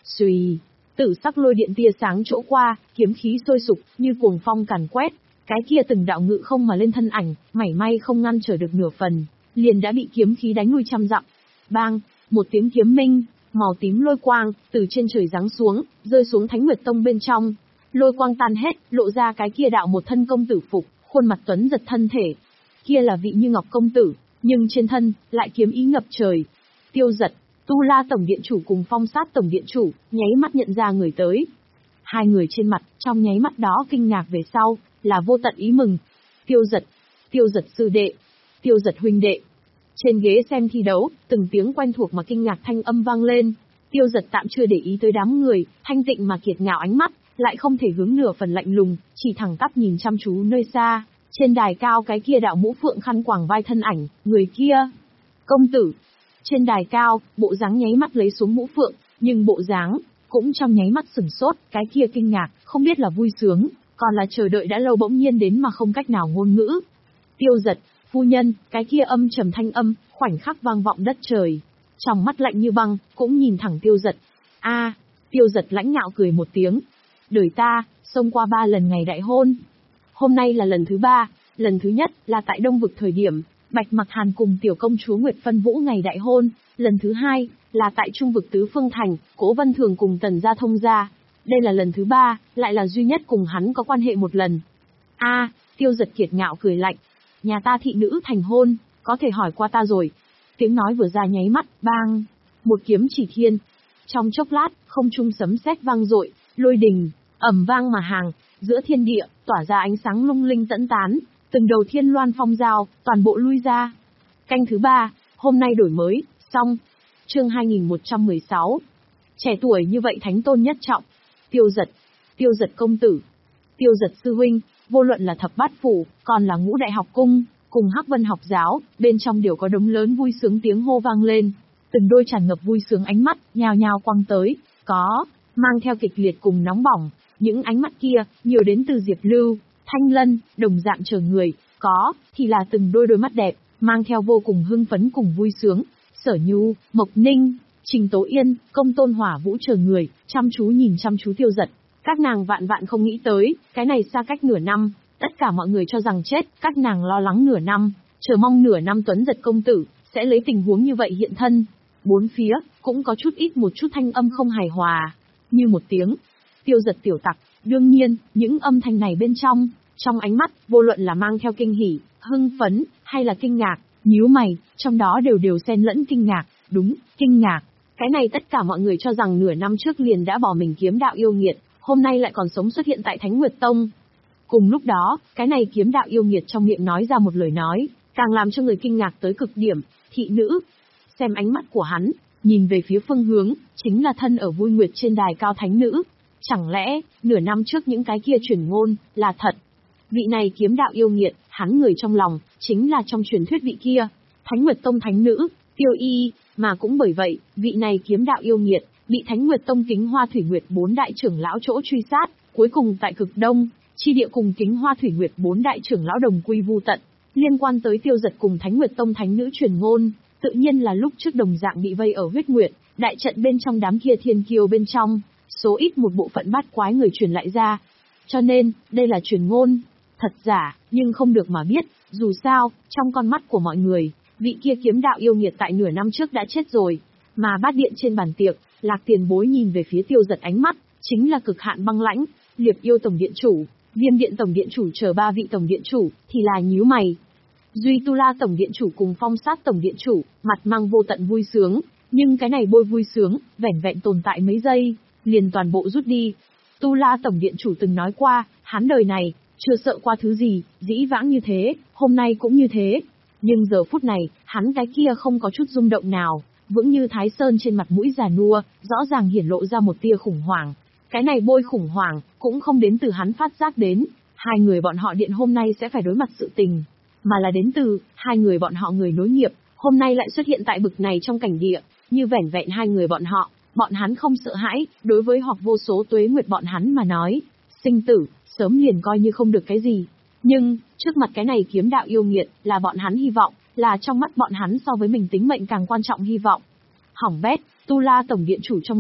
Xùy, tử sắc lôi điện tia sáng chỗ qua, kiếm khí sôi sục, như cuồng phong càn quét. Cái kia từng đạo ngự không mà lên thân ảnh, mảy may không ngăn trở được nửa phần, liền đã bị kiếm khí đánh lui trăm dặm. Bang, một tiếng kiếm minh, màu tím lôi quang, từ trên trời giáng xuống, rơi xuống Thánh Nguyệt Tông bên trong. Lôi quang tan hết, lộ ra cái kia đạo một thân công tử phục, khuôn mặt tuấn giật thân thể. Kia là vị Như Ngọc công tử, nhưng trên thân, lại kiếm ý ngập trời. Tiêu Giật, Tu La Tổng Điện Chủ cùng Phong Sát Tổng Điện Chủ, nháy mắt nhận ra người tới. Hai người trên mặt, trong nháy mắt đó kinh ngạc về sau, là vô tận ý mừng. Tiêu Giật, Tiêu Giật sư đệ, Tiêu Giật huynh đệ. Trên ghế xem thi đấu, từng tiếng quen thuộc mà kinh ngạc thanh âm vang lên. Tiêu Giật tạm chưa để ý tới đám người, thanh tịnh mà kiệt ngạo ánh mắt, lại không thể hướng nửa phần lạnh lùng, chỉ thẳng tắp nhìn chăm chú nơi xa. Trên đài cao cái kia đạo mũ phượng khăn quàng vai thân ảnh, người kia. Công tử. Trên đài cao, bộ dáng nháy mắt lấy xuống mũ phượng, nhưng bộ dáng cũng trong nháy mắt sửng sốt, cái kia kinh ngạc, không biết là vui sướng, còn là chờ đợi đã lâu bỗng nhiên đến mà không cách nào ngôn ngữ. Tiêu Giật, phu nhân, cái kia âm trầm thanh âm, khoảnh khắc vang vọng đất trời. Trong mắt lạnh như băng, cũng nhìn thẳng Tiêu Giật. A, Tiêu Giật lãnh ngạo cười một tiếng. Đời ta, xông qua ba lần ngày đại hôn. Hôm nay là lần thứ ba, lần thứ nhất là tại Đông Vực thời điểm, Bạch Mặc Hàn cùng tiểu công chúa Nguyệt Phân Vũ ngày đại hôn, lần thứ hai là tại Trung Vực Tứ Phương Thành, Cố Vân Thường cùng Tần Gia thông gia. Đây là lần thứ ba, lại là duy nhất cùng hắn có quan hệ một lần. A, Tiêu Giật kiệt ngạo cười lạnh. Nhà ta thị nữ thành hôn, có thể hỏi qua ta rồi. Tiếng nói vừa ra nháy mắt, bang, một kiếm chỉ thiên. Trong chốc lát, không trung sấm sét vang dội, lôi đình ầm vang mà hàng, giữa thiên địa tỏa ra ánh sáng lung linh tẫn tán, từng đầu thiên loan phong giao, toàn bộ lui ra. Canh thứ ba, hôm nay đổi mới, xong. Chương hai nghìn một trăm mười sáu. Trẻ tuổi như vậy thánh tôn nhất trọng. Tiêu Giật, Tiêu Giật công tử, Tiêu Giật sư huynh, vô luận là thập bát phủ, còn là ngũ đại học cung, cùng Hắc Vân học giáo, bên trong đều có đống lớn vui sướng tiếng hô vang lên. Từng đôi tràn ngập vui sướng ánh mắt, nhào nhào quăng tới, có mang theo kịch liệt cùng nóng bỏng. Những ánh mắt kia, nhiều đến từ Diệp Lưu, Thanh Lân, đồng dạng chờ người, có, thì là từng đôi đôi mắt đẹp, mang theo vô cùng hưng phấn cùng vui sướng. Sở Nhu, Mộc Ninh, Trình Tố Yên, Công Tôn Hỏa Vũ chờ người, chăm chú nhìn chăm chú Tiêu Giật. Các nàng vạn vạn không nghĩ tới, cái này xa cách nửa năm, tất cả mọi người cho rằng chết, các nàng lo lắng nửa năm, chờ mong nửa năm Tuấn Giật công tử, sẽ lấy tình huống như vậy hiện thân. Bốn phía, cũng có chút ít một chút thanh âm không hài hòa, như một tiếng. Tiêu Giật tiểu tặc, đương nhiên, những âm thanh này bên trong, trong ánh mắt, vô luận là mang theo kinh hỉ, hưng phấn, hay là kinh ngạc, nhíu mày, trong đó đều đều xen lẫn kinh ngạc, đúng, kinh ngạc. Cái này tất cả mọi người cho rằng nửa năm trước liền đã bỏ mình kiếm đạo yêu nghiệt, hôm nay lại còn sống xuất hiện tại Thánh Nguyệt Tông. Cùng lúc đó, cái này kiếm đạo yêu nghiệt trong miệng nói ra một lời nói, càng làm cho người kinh ngạc tới cực điểm, thị nữ. Xem ánh mắt của hắn, nhìn về phía phương hướng, chính là thân ở vui nguyệt trên đài cao thánh nữ. Chẳng lẽ, nửa năm trước những cái kia truyền ngôn, là thật? Vị này kiếm đạo yêu nghiệt, hắn người trong lòng, chính là trong truyền thuyết vị kia, Thánh Nguyệt Tông thánh nữ, Tiêu Y, mà cũng bởi vậy, vị này kiếm đạo yêu nghiệt, bị Thánh Nguyệt Tông Kính Hoa Thủy Nguyệt bốn đại trưởng lão chỗ truy sát, cuối cùng tại cực đông, chi địa cùng Kính Hoa Thủy Nguyệt bốn đại trưởng lão đồng quy vu tận. Liên quan tới Tiêu Giật cùng Thánh Nguyệt Tông thánh nữ truyền ngôn, tự nhiên là lúc trước đồng dạng bị vây ở huyết nguyệt, đại trận bên trong đám kia thiên kiêu bên trong, số ít một bộ phận bát quái người truyền lại ra. Cho nên, đây là truyền ngôn, thật giả, nhưng không được mà biết, dù sao, trong con mắt của mọi người, vị kia kiếm đạo yêu nghiệt tại nửa năm trước đã chết rồi, mà bát điện trên bàn tiệc, Lạc Tiền Bối nhìn về phía Tiêu Giật ánh mắt, chính là cực hạn băng lãnh. Liệp Yêu Tổng Điện Chủ, Viêm Điện Tổng Điện Chủ chờ ba vị Tổng Điện Chủ, thì là nhíu mày. Duy Tu La Tổng Điện Chủ cùng Phong Sát Tổng Điện Chủ, mặt mang vô tận vui sướng, nhưng cái này bôi vui sướng, vẻn vẹn tồn tại mấy giây, liền toàn bộ rút đi. Tu La Tổng Điện Chủ từng nói qua, hắn đời này, chưa sợ qua thứ gì, dĩ vãng như thế, hôm nay cũng như thế. Nhưng giờ phút này, hắn cái kia không có chút rung động nào, vững như Thái Sơn trên mặt mũi già nua, rõ ràng hiển lộ ra một tia khủng hoảng. Cái này bôi khủng hoảng, cũng không đến từ hắn phát giác đến, hai người bọn họ điện hôm nay sẽ phải đối mặt sự tình, mà là đến từ, hai người bọn họ người nối nghiệp, hôm nay lại xuất hiện tại bực này trong cảnh địa, như vẻn vẹn hai người bọn họ, bọn hắn không sợ hãi, đối với hoặc vô số tuế nguyệt bọn hắn mà nói, sinh tử, sớm liền coi như không được cái gì. Nhưng, trước mặt cái này kiếm đạo yêu nghiệt, là bọn hắn hy vọng, là trong mắt bọn hắn so với mình tính mệnh càng quan trọng hy vọng. Hỏng bét, Tu La Tổng Điện Chủ trong lòng,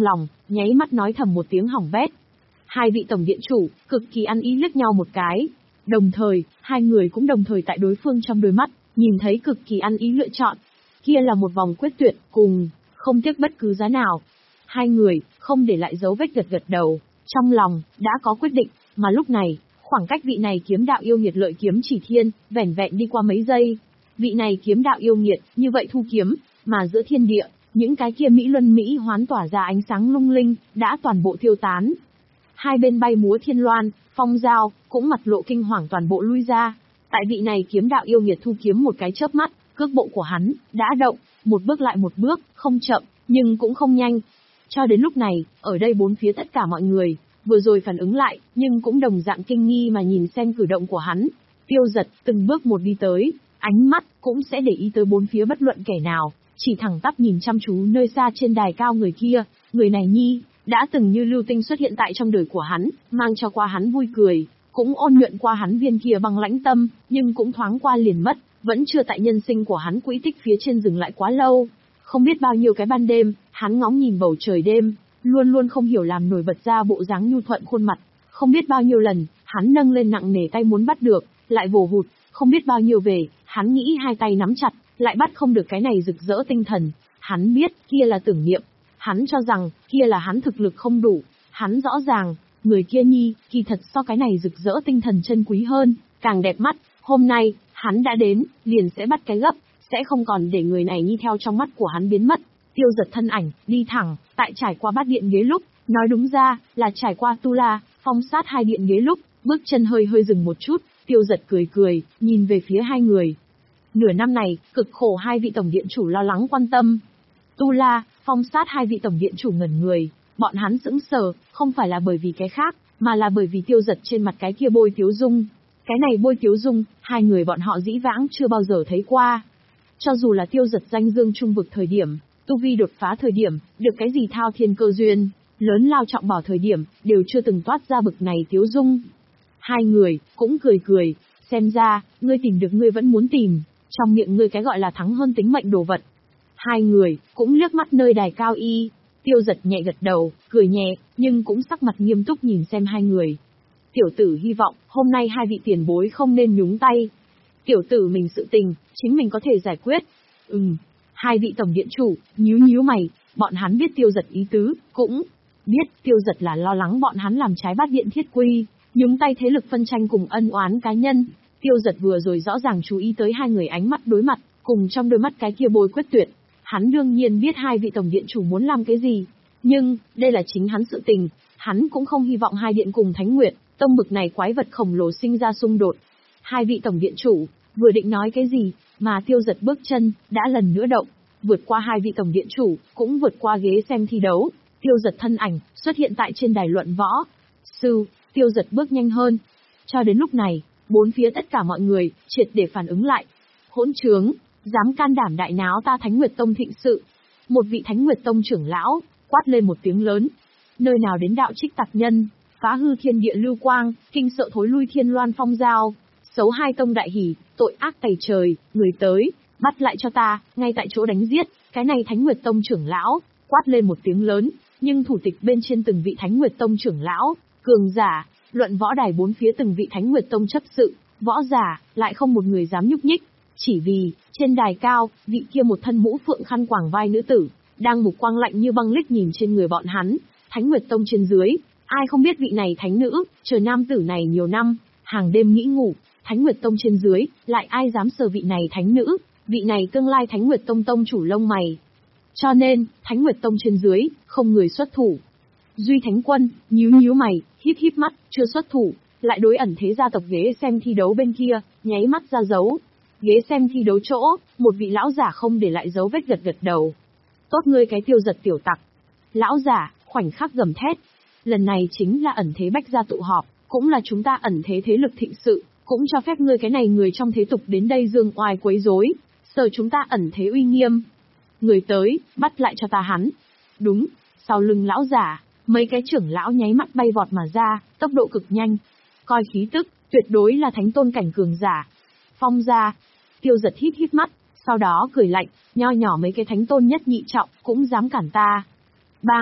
nháy mắt nói thầm một tiếng hỏng bét. Hai vị tổng điện chủ, cực kỳ ăn ý liếc nhau một cái. Đồng thời, hai người cũng đồng thời tại đối phương trong đôi mắt, nhìn thấy cực kỳ ăn ý lựa chọn. Kia là một vòng quyết tuyệt, cùng, không tiếc bất cứ giá nào. Hai người, không để lại dấu vết gật gật đầu, trong lòng, đã có quyết định, mà lúc này, khoảng cách vị này kiếm đạo yêu nghiệt lợi kiếm chỉ thiên, vẻn vẹn đi qua mấy giây. Vị này kiếm đạo yêu nghiệt, như vậy thu kiếm, mà giữa thiên địa, những cái kia Mỹ luân Mỹ hoán tỏa ra ánh sáng lung linh, đã toàn bộ tiêu tán. Hai bên bay múa thiên loan, phong giao, cũng mặt lộ kinh hoàng toàn bộ lui ra. Tại vị này kiếm đạo yêu nghiệt thu kiếm một cái chớp mắt, cước bộ của hắn, đã động, một bước lại một bước, không chậm, nhưng cũng không nhanh. Cho đến lúc này, ở đây bốn phía tất cả mọi người, vừa rồi phản ứng lại, nhưng cũng đồng dạng kinh nghi mà nhìn xem cử động của hắn. Tiêu Giật, từng bước một đi tới, ánh mắt, cũng sẽ để ý tới bốn phía bất luận kẻ nào, chỉ thẳng tắp nhìn chăm chú nơi xa trên đài cao người kia, người này nhi, đã từng như lưu tinh xuất hiện tại trong đời của hắn, mang cho qua hắn vui cười, cũng ôn nhuận qua hắn viên kia băng lãnh tâm, nhưng cũng thoáng qua liền mất, vẫn chưa tại nhân sinh của hắn quỹ tích phía trên dừng lại quá lâu. Không biết bao nhiêu cái ban đêm, hắn ngóng nhìn bầu trời đêm, luôn luôn không hiểu làm nổi bật ra bộ dáng nhu thuận khuôn mặt. Không biết bao nhiêu lần, hắn nâng lên nặng nề tay muốn bắt được, lại vồ hụt, không biết bao nhiêu về, hắn nghĩ hai tay nắm chặt, lại bắt không được cái này rực rỡ tinh thần. Hắn biết, kia là tưởng niệm. Hắn cho rằng, kia là hắn thực lực không đủ. Hắn rõ ràng, người kia nhi, kỳ thật so cái này rực rỡ tinh thần chân quý hơn, càng đẹp mắt. Hôm nay, hắn đã đến, liền sẽ bắt cái gấp, sẽ không còn để người này nhi theo trong mắt của hắn biến mất. Tiêu Giật thân ảnh, đi thẳng, tại trải qua bát điện ghế lúc, nói đúng ra, là trải qua tu la, phong sát hai điện ghế lúc, bước chân hơi hơi dừng một chút, Tiêu Giật cười cười, nhìn về phía hai người. Nửa năm này, cực khổ hai vị tổng điện chủ lo lắng quan tâm. Tu la, phong sát hai vị tổng điện chủ ngẩn người, bọn hắn sững sờ, không phải là bởi vì cái khác, mà là bởi vì Tiêu Giật trên mặt cái kia bôi tiếu dung. Cái này bôi tiếu dung, hai người bọn họ dĩ vãng chưa bao giờ thấy qua. Cho dù là Tiêu Giật danh dương trung vực thời điểm, tu vi đột phá thời điểm, được cái gì thao thiên cơ duyên, lớn lao trọng bảo thời điểm, đều chưa từng toát ra bực này tiếu dung. Hai người, cũng cười cười, xem ra, ngươi tìm được ngươi vẫn muốn tìm, trong miệng ngươi cái gọi là thắng hơn tính mệnh đồ vật. Hai người, cũng liếc mắt nơi đài cao y, Tiêu Giật nhẹ gật đầu, cười nhẹ, nhưng cũng sắc mặt nghiêm túc nhìn xem hai người. Tiểu tử hy vọng, hôm nay hai vị tiền bối không nên nhúng tay. Tiểu tử mình sự tình, chính mình có thể giải quyết. Ừm, hai vị tổng điện chủ, nhíu nhíu mày, bọn hắn biết Tiêu Giật ý tứ, cũng biết Tiêu Giật là lo lắng bọn hắn làm trái bát điện thiết quy, nhúng tay thế lực phân tranh cùng ân oán cá nhân. Tiêu Giật vừa rồi rõ ràng chú ý tới hai người ánh mắt đối mặt, cùng trong đôi mắt cái kia bôi quyết tuyệt. Hắn đương nhiên biết hai vị tổng điện chủ muốn làm cái gì, nhưng, đây là chính hắn sự tình, hắn cũng không hy vọng hai điện cùng Thánh Nguyệt, tông bực này quái vật khổng lồ sinh ra xung đột. Hai vị tổng điện chủ, vừa định nói cái gì, mà Tiêu Giật bước chân, đã lần nữa động, vượt qua hai vị tổng điện chủ, cũng vượt qua ghế xem thi đấu. Tiêu Giật thân ảnh, xuất hiện tại trên đài luận võ. Sư, Tiêu Giật bước nhanh hơn. Cho đến lúc này, bốn phía tất cả mọi người, triệt để phản ứng lại. Hỗn trướng, dám can đảm đại náo ta Thánh Nguyệt Tông thịnh sự. Một vị Thánh Nguyệt Tông trưởng lão, quát lên một tiếng lớn. Nơi nào đến đạo trích tặc nhân, phá hư thiên địa lưu quang, kinh sợ thối lui thiên loan phong giao. Xấu hai tông đại hỉ, tội ác tày trời, người tới, bắt lại cho ta, ngay tại chỗ đánh giết. Cái này Thánh Nguyệt Tông trưởng lão, quát lên một tiếng lớn, nhưng thủ tịch bên trên từng vị Thánh Nguyệt Tông trưởng lão, cường giả, luận võ đài bốn phía từng vị Thánh Nguyệt Tông chấp sự, võ giả, lại không một người dám nhúc nhích. Chỉ vì, trên đài cao, vị kia một thân mũ phượng khăn quàng vai nữ tử, đang mục quang lạnh như băng liếc nhìn trên người bọn hắn. Thánh Nguyệt Tông trên dưới, ai không biết vị này thánh nữ, chờ nam tử này nhiều năm, hàng đêm nghĩ ngủ. Thánh Nguyệt Tông trên dưới, lại ai dám sờ vị này thánh nữ, vị này tương lai Thánh Nguyệt Tông tông chủ lông mày. Cho nên, Thánh Nguyệt Tông trên dưới, không người xuất thủ. Duy Thánh Quân, nhíu nhíu mày, híp híp mắt, chưa xuất thủ, lại đối ẩn thế gia tộc ghế xem thi đấu bên kia, nháy mắt ra dấu. Ghế xem thi đấu chỗ, một vị lão giả không để lại dấu vết gật gật đầu. Tốt ngươi cái Tiêu Giật tiểu tặc. Lão giả, khoảnh khắc gầm thét. Lần này chính là ẩn thế bách gia tụ họp, cũng là chúng ta ẩn thế thế lực thịnh sự, cũng cho phép ngươi cái này người trong thế tục đến đây dương oai quấy rối, sợ chúng ta ẩn thế uy nghiêm. Người tới, bắt lại cho ta hắn. Đúng, sau lưng lão giả, mấy cái trưởng lão nháy mắt bay vọt mà ra, tốc độ cực nhanh. Coi khí tức, tuyệt đối là thánh tôn cảnh cường giả. Phong ra, Tiêu Giật híp híp mắt, sau đó cười lạnh, nho nhỏ mấy cái thánh tôn nhất nhị trọng, cũng dám cản ta. Bang,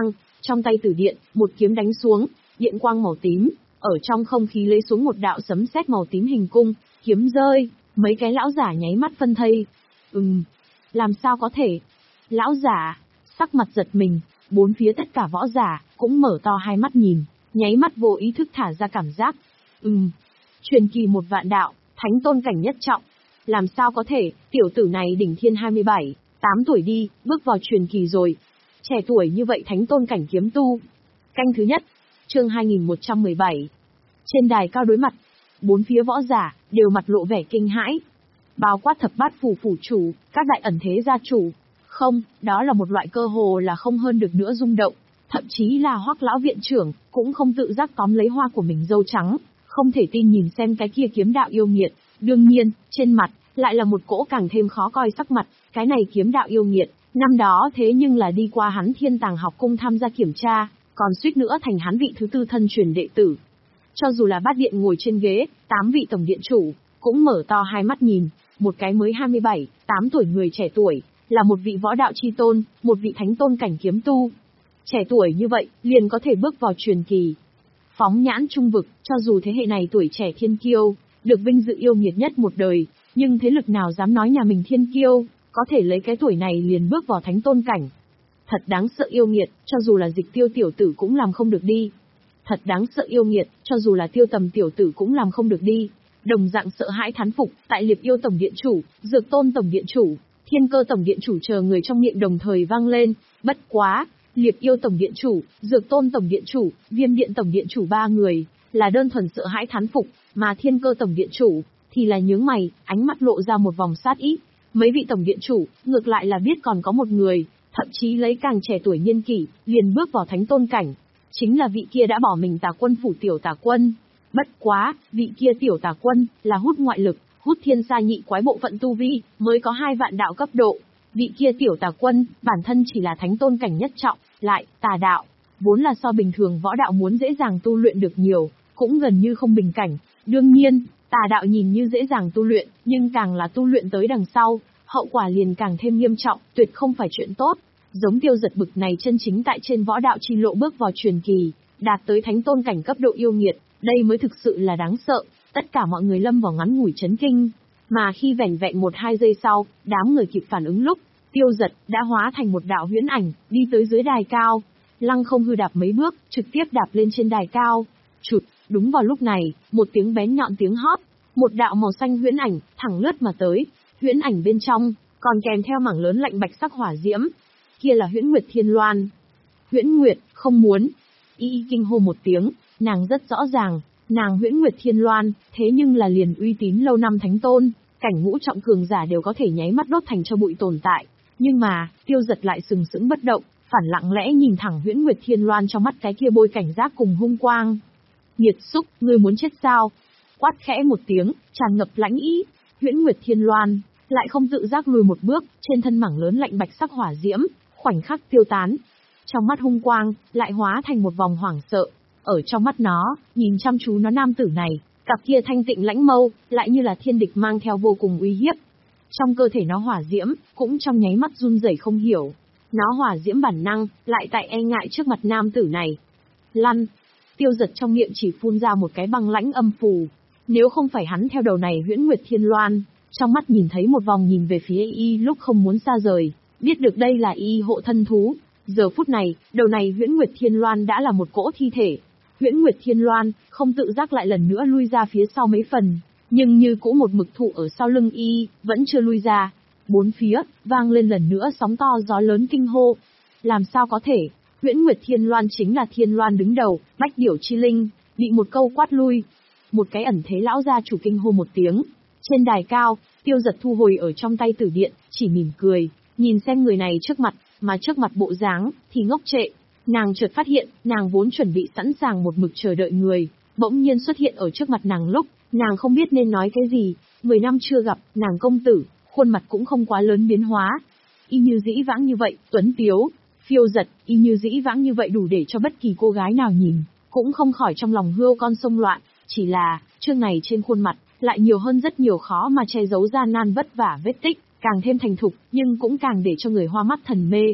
Trong tay tử điện, một kiếm đánh xuống, điện quang màu tím, ở trong không khí lấy xuống một đạo sấm sét màu tím hình cung, kiếm rơi, mấy cái lão giả nháy mắt phân thây. Ừm, làm sao có thể? Lão giả, sắc mặt giật mình, bốn phía tất cả võ giả, cũng mở to hai mắt nhìn, nháy mắt vô ý thức thả ra cảm giác. Ừm, truyền kỳ một vạn đạo, thánh tôn cảnh nhất trọng. Làm sao có thể, tiểu tử này đỉnh thiên hai mươi bảy, tám tuổi đi, bước vào truyền kỳ rồi. Trẻ tuổi như vậy thánh tôn cảnh kiếm tu. Canh thứ nhất, chương hai nghìn một trăm mười bảy. Trên đài cao đối mặt, bốn phía võ giả, đều mặt lộ vẻ kinh hãi. Bao quát thập bát phủ phủ chủ, các đại ẩn thế gia chủ. Không, đó là một loại cơ hồ là không hơn được nữa rung động. Thậm chí là Hoắc lão viện trưởng, cũng không tự giác tóm lấy hoa của mình dâu trắng, không thể tin nhìn xem cái kia kiếm đạo yêu nghiệt. Đương nhiên, trên mặt, lại là một cỗ càng thêm khó coi sắc mặt, cái này kiếm đạo yêu nghiệt, năm đó thế nhưng là đi qua hắn Thiên Tàng học cung tham gia kiểm tra, còn suýt nữa thành hắn vị thứ tư thân truyền đệ tử. Cho dù là bát điện ngồi trên ghế, tám vị tổng điện chủ, cũng mở to hai mắt nhìn, một cái mới hai mươi bảy, tám tuổi người trẻ tuổi, là một vị võ đạo chi tôn, một vị thánh tôn cảnh kiếm tu. Trẻ tuổi như vậy, liền có thể bước vào truyền kỳ. Phóng nhãn trung vực, cho dù thế hệ này tuổi trẻ thiên kiêu, được vinh dự yêu nghiệt nhất một đời, nhưng thế lực nào dám nói nhà mình thiên kiêu, có thể lấy cái tuổi này liền bước vào thánh tôn cảnh. Thật đáng sợ yêu nghiệt, cho dù là Dịch Tiêu tiểu tử cũng làm không được đi. Thật đáng sợ yêu nghiệt, cho dù là Tiêu Tầm tiểu tử cũng làm không được đi. Đồng dạng sợ hãi thán phục, tại Liệp Yêu tổng điện chủ, Dược Tôn tổng điện chủ, Thiên Cơ tổng điện chủ chờ người trong miệng đồng thời vang lên. Bất quá, Liệp Yêu tổng điện chủ, Dược Tôn tổng điện chủ, Viêm điện tổng điện chủ ba người, là đơn thuần sợ hãi thán phục, mà Thiên Cơ tổng điện chủ, thì là nhướng mày, ánh mắt lộ ra một vòng sát ý. Mấy vị tổng điện chủ, ngược lại là biết còn có một người, thậm chí lấy càng trẻ tuổi niên kỷ, liền bước vào thánh tôn cảnh. Chính là vị kia đã bỏ mình Tà Quân phủ tiểu Tà Quân. Bất quá, vị kia tiểu Tà Quân, là hút ngoại lực, hút thiên sa nhị quái bộ phận tu vi, mới có hai vạn đạo cấp độ. Vị kia tiểu Tà Quân, bản thân chỉ là thánh tôn cảnh nhất trọng, lại, tà đạo, vốn là so bình thường võ đạo muốn dễ dàng tu luyện được nhiều, cũng gần như không bình cảnh. Đương nhiên, tà đạo nhìn như dễ dàng tu luyện, nhưng càng là tu luyện tới đằng sau, hậu quả liền càng thêm nghiêm trọng, tuyệt không phải chuyện tốt. Giống Tiêu Giật bực này chân chính tại trên võ đạo chi lộ bước vào truyền kỳ, đạt tới thánh tôn cảnh cấp độ yêu nghiệt, đây mới thực sự là đáng sợ. Tất cả mọi người lâm vào ngắn ngủi chấn kinh, mà khi vẻn vẹn một hai giây sau, đám người kịp phản ứng lúc, Tiêu Giật đã hóa thành một đạo huyễn ảnh, đi tới dưới đài cao, lăng không hư đạp mấy bước, trực tiếp đạp lên trên đài cao. Chụt, đúng vào lúc này, một tiếng bén nhọn tiếng hót, một đạo màu xanh huyễn ảnh thẳng lướt mà tới, huyễn ảnh bên trong còn kèm theo mảng lớn lạnh bạch sắc hỏa diễm. Kia là Huyễn Nguyệt Thiên Loan. Huyễn Nguyệt, không muốn. Y y kinh hô một tiếng, nàng rất rõ ràng, nàng Huyễn Nguyệt Thiên Loan, thế nhưng là liền uy tín lâu năm thánh tôn, cảnh ngũ trọng cường giả đều có thể nháy mắt đốt thành cho bụi tồn tại. Nhưng mà, Tiêu Giật lại sừng sững bất động, phản lặng lẽ nhìn thẳng Huyễn Nguyệt Thiên Loan trong mắt cái kia bôi cảnh giác cùng hung quang. Nghiệt xúc, ngươi muốn chết sao? Quát khẽ một tiếng, tràn ngập lãnh ý, Huyễn Nguyệt Thiên Loan lại không tự giác lùi một bước, trên thân mảng lớn lạnh bạch sắc hỏa diễm, khoảnh khắc tiêu tán. Trong mắt hung quang, lại hóa thành một vòng hoảng sợ. Ở trong mắt nó, nhìn chăm chú nó nam tử này, cặp kia thanh tịnh lãnh mâu, lại như là thiên địch mang theo vô cùng uy hiếp. Trong cơ thể nó hỏa diễm, cũng trong nháy mắt run rẩy không hiểu. Nó hỏa diễm bản năng, lại tại e ngại trước mặt nam tử này. Lăn! Tiêu Giật trong miệng chỉ phun ra một cái băng lãnh âm phù. Nếu không phải hắn theo đầu này Huyễn Nguyệt Thiên Loan, trong mắt nhìn thấy một vòng nhìn về phía y lúc không muốn xa rời, biết được đây là y hộ thân thú. Giờ phút này, đầu này Huyễn Nguyệt Thiên Loan đã là một cỗ thi thể. Huyễn Nguyệt Thiên Loan không tự giác lại lần nữa lui ra phía sau mấy phần, nhưng như cũ một mực thụ ở sau lưng y, vẫn chưa lui ra. Bốn phía vang lên lần nữa sóng to gió lớn kinh hô. Làm sao có thể? Huyễn Nguyệt Thiên Loan chính là Thiên Loan đứng đầu, Bách Điểu Chi Linh, bị một câu quát lui. Một cái ẩn thế lão gia chủ kinh hô một tiếng. Trên đài cao, Tiêu Giật thu hồi ở trong tay tử điện, chỉ mỉm cười, nhìn xem người này trước mặt, mà trước mặt bộ dáng thì ngốc trệ. Nàng chợt phát hiện, nàng vốn chuẩn bị sẵn sàng một mực chờ đợi người, bỗng nhiên xuất hiện ở trước mặt nàng lúc, nàng không biết nên nói cái gì. Mười năm chưa gặp, nàng công tử, khuôn mặt cũng không quá lớn biến hóa. Y như dĩ vãng như vậy, tuấn tiếu, phiêu giật, y như dĩ vãng như vậy đủ để cho bất kỳ cô gái nào nhìn, cũng không khỏi trong lòng hươu con sông loạn. Chỉ là, chương này trên khuôn mặt, lại nhiều hơn rất nhiều khó mà che giấu gian nan vất vả vết tích, càng thêm thành thục, nhưng cũng càng để cho người hoa mắt thần mê.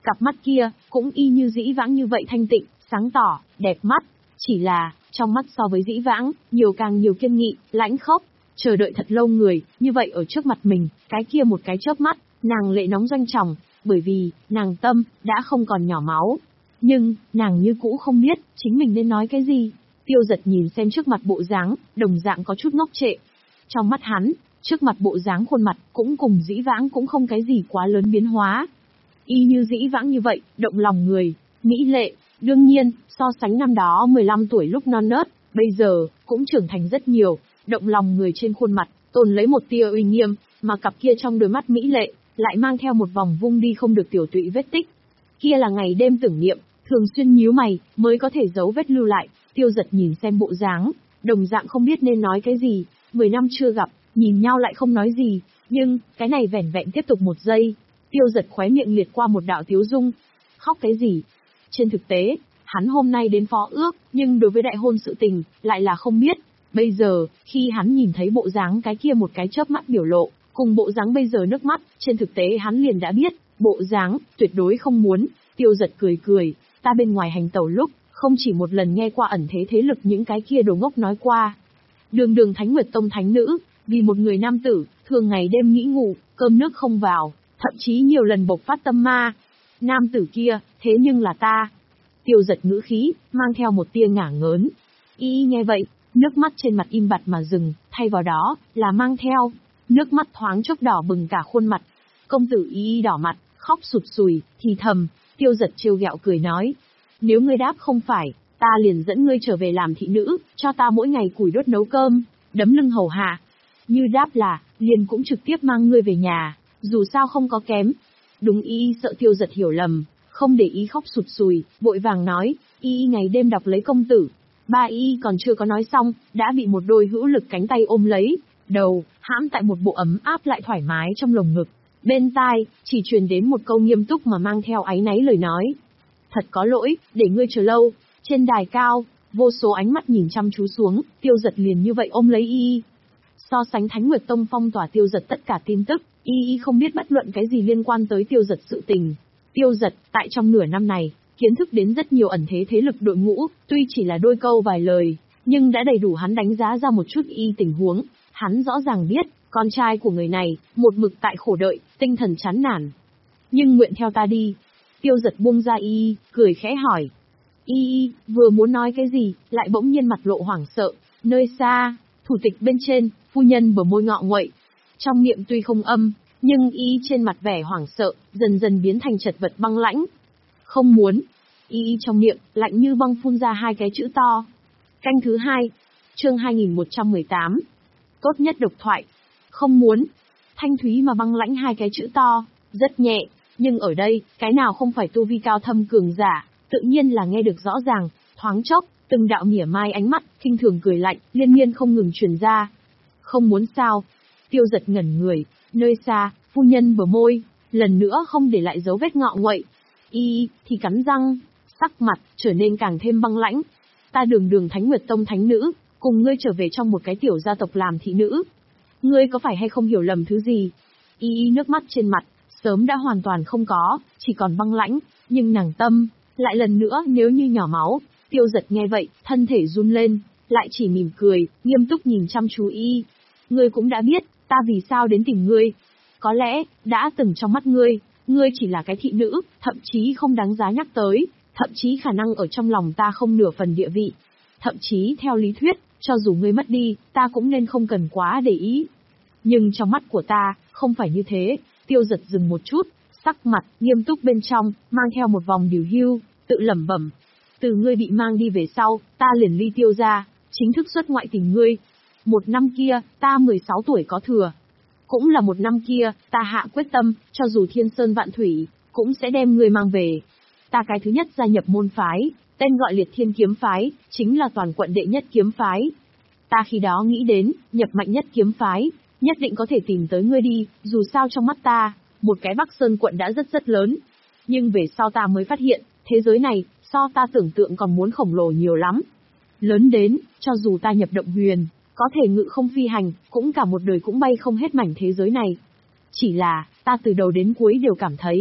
Cặp mắt kia, cũng y như dĩ vãng như vậy thanh tịnh, sáng tỏ, đẹp mắt. Chỉ là, trong mắt so với dĩ vãng, nhiều càng nhiều kiên nghị, lãnh khốc. Chờ đợi thật lâu người, như vậy ở trước mặt mình, cái kia một cái chớp mắt, nàng lệ nóng doanh tròng, bởi vì, nàng tâm, đã không còn nhỏ máu. Nhưng, nàng như cũ không biết, chính mình nên nói cái gì. Tiêu Giật nhìn xem trước mặt bộ dáng, đồng dạng có chút ngốc trệ. Trong mắt hắn, trước mặt bộ dáng khuôn mặt, cũng cùng dĩ vãng cũng không cái gì quá lớn biến hóa. Y như dĩ vãng như vậy, động lòng người, mỹ lệ, đương nhiên, so sánh năm đó mười lăm tuổi lúc non nớt, bây giờ, cũng trưởng thành rất nhiều, động lòng người trên khuôn mặt, tồn lấy một tia uy nghiêm, mà cặp kia trong đôi mắt mỹ lệ, lại mang theo một vòng vung đi không được tiểu tụy vết tích. Kia là ngày đêm tưởng niệm, thường xuyên nhíu mày, mới có thể giấu vết lưu lại. Tiêu Giật nhìn xem bộ dáng, đồng dạng không biết nên nói cái gì, mười năm chưa gặp, nhìn nhau lại không nói gì, nhưng, cái này vẻn vẹn tiếp tục một giây, Tiêu Giật khóe miệng liệt qua một đạo tiếu dung. Khóc cái gì? Trên thực tế, hắn hôm nay đến phó ước, nhưng đối với đại hôn sự tình, lại là không biết. Bây giờ, khi hắn nhìn thấy bộ dáng cái kia một cái chớp mắt biểu lộ, cùng bộ dáng bây giờ nước mắt, trên thực tế hắn liền đã biết, bộ dáng, tuyệt đối không muốn. Tiêu Giật cười cười, ta bên ngoài hành tẩu lúc, không chỉ một lần nghe qua ẩn thế thế lực những cái kia đồ ngốc nói qua. Đường đường Thánh Nguyệt Tông thánh nữ, vì một người nam tử, thường ngày đêm nghĩ ngủ, cơm nước không vào, thậm chí nhiều lần bộc phát tâm ma. Nam tử kia, thế nhưng là ta. Tiêu Giật ngữ khí, mang theo một tia ngả ngớn. Y nghe vậy, nước mắt trên mặt im bặt mà dừng, thay vào đó, là mang theo. Nước mắt thoáng chốc đỏ bừng cả khuôn mặt. Công tử Y đỏ mặt, khóc sụt sùi, thì thầm. Tiêu Giật trêu ghẹo cười nói. Nếu ngươi đáp không phải, ta liền dẫn ngươi trở về làm thị nữ, cho ta mỗi ngày củi đốt nấu cơm, đấm lưng hầu hạ. Như đáp là, liền cũng trực tiếp mang ngươi về nhà, dù sao không có kém. Đúng. Y sợ Tiêu Giật hiểu lầm, không để ý khóc sụt sùi, vội vàng nói, Y ngày đêm đọc lấy công tử. Ba Y còn chưa có nói xong, đã bị một đôi hữu lực cánh tay ôm lấy, đầu, hãm tại một bộ ấm áp lại thoải mái trong lồng ngực. Bên tai, chỉ truyền đến một câu nghiêm túc mà mang theo áy náy lời nói. Thật có lỗi, để ngươi chờ lâu. Trên đài cao, vô số ánh mắt nhìn chăm chú xuống, Tiêu Giật liền như vậy ôm lấy Y. So sánh Thánh Nguyệt Tông phong tỏa Tiêu Giật tất cả tin tức, Y không biết bất luận cái gì liên quan tới Tiêu Giật sự tình. Tiêu Giật, tại trong nửa năm này, kiến thức đến rất nhiều ẩn thế thế lực đội ngũ, tuy chỉ là đôi câu vài lời, nhưng đã đầy đủ hắn đánh giá ra một chút Y tình huống. Hắn rõ ràng biết, con trai của người này, một mực tại khổ đợi, tinh thần chán nản. Nhưng nguyện theo ta đi. Tiêu Giật buông ra Y, cười khẽ hỏi. Y vừa muốn nói cái gì, lại bỗng nhiên mặt lộ hoảng sợ. Nơi xa, thủ tịch bên trên, phu nhân bờ môi ngọ nguậy. Trong miệng tuy không âm, nhưng Y trên mặt vẻ hoảng sợ, dần dần biến thành chật vật băng lãnh. Không muốn. Y trong miệng, lạnh như băng phun ra hai cái chữ to. Canh thứ hai, chương hai nghìn một trăm mười tám. Tốt nhất độc thoại. Không muốn. Thanh thúy mà băng lãnh hai cái chữ to, rất nhẹ, nhưng ở đây, cái nào không phải tu vi cao thâm cường giả, tự nhiên là nghe được rõ ràng, thoáng chốc, từng đạo mỉa mai ánh mắt, khinh thường cười lạnh, liên miên không ngừng truyền ra. Không muốn sao? Tiêu Giật ngẩn người, nơi xa, phu nhân bờ môi, lần nữa không để lại dấu vết ngọ nguậy. Y thì cắn răng, sắc mặt trở nên càng thêm băng lãnh. Ta đường đường Thánh Nguyệt Tông thánh nữ, cùng ngươi trở về trong một cái tiểu gia tộc làm thị nữ. Ngươi có phải hay không hiểu lầm thứ gì? Y nước mắt trên mặt, sớm đã hoàn toàn không có, chỉ còn băng lãnh, nhưng nàng tâm, lại lần nữa nếu như nhỏ máu. Tiêu Giật nghe vậy, thân thể run lên, lại chỉ mỉm cười, nghiêm túc nhìn chăm chú Y. Ngươi cũng đã biết, ta vì sao đến tìm ngươi. Có lẽ, đã từng trong mắt ngươi, ngươi chỉ là cái thị nữ, thậm chí không đáng giá nhắc tới, thậm chí khả năng ở trong lòng ta không nửa phần địa vị. Thậm chí theo lý thuyết, cho dù ngươi mất đi, ta cũng nên không cần quá để ý. Nhưng trong mắt của ta, không phải như thế. Tiêu Giật dừng một chút, sắc mặt, nghiêm túc bên trong, mang theo một vòng điều hưu, tự lẩm bẩm. Từ ngươi bị mang đi về sau, ta liền ly Tiêu ra, chính thức xuất ngoại tìm ngươi. Một năm kia, ta mười sáu tuổi có thừa. Cũng là một năm kia, ta hạ quyết tâm, cho dù thiên sơn vạn thủy, cũng sẽ đem ngươi mang về. Ta cái thứ nhất gia nhập môn phái, tên gọi Liệt Thiên Kiếm Phái, chính là toàn quận đệ nhất kiếm phái. Ta khi đó nghĩ đến, nhập mạnh nhất kiếm phái, nhất định có thể tìm tới ngươi đi, dù sao trong mắt ta, một cái Bắc Sơn quận đã rất rất lớn. Nhưng về sau ta mới phát hiện, thế giới này, so ta tưởng tượng còn muốn khổng lồ nhiều lắm. Lớn đến, cho dù ta nhập động huyền, có thể ngự không phi hành, cũng cả một đời cũng bay không hết mảnh thế giới này. Chỉ là, ta từ đầu đến cuối đều cảm thấy,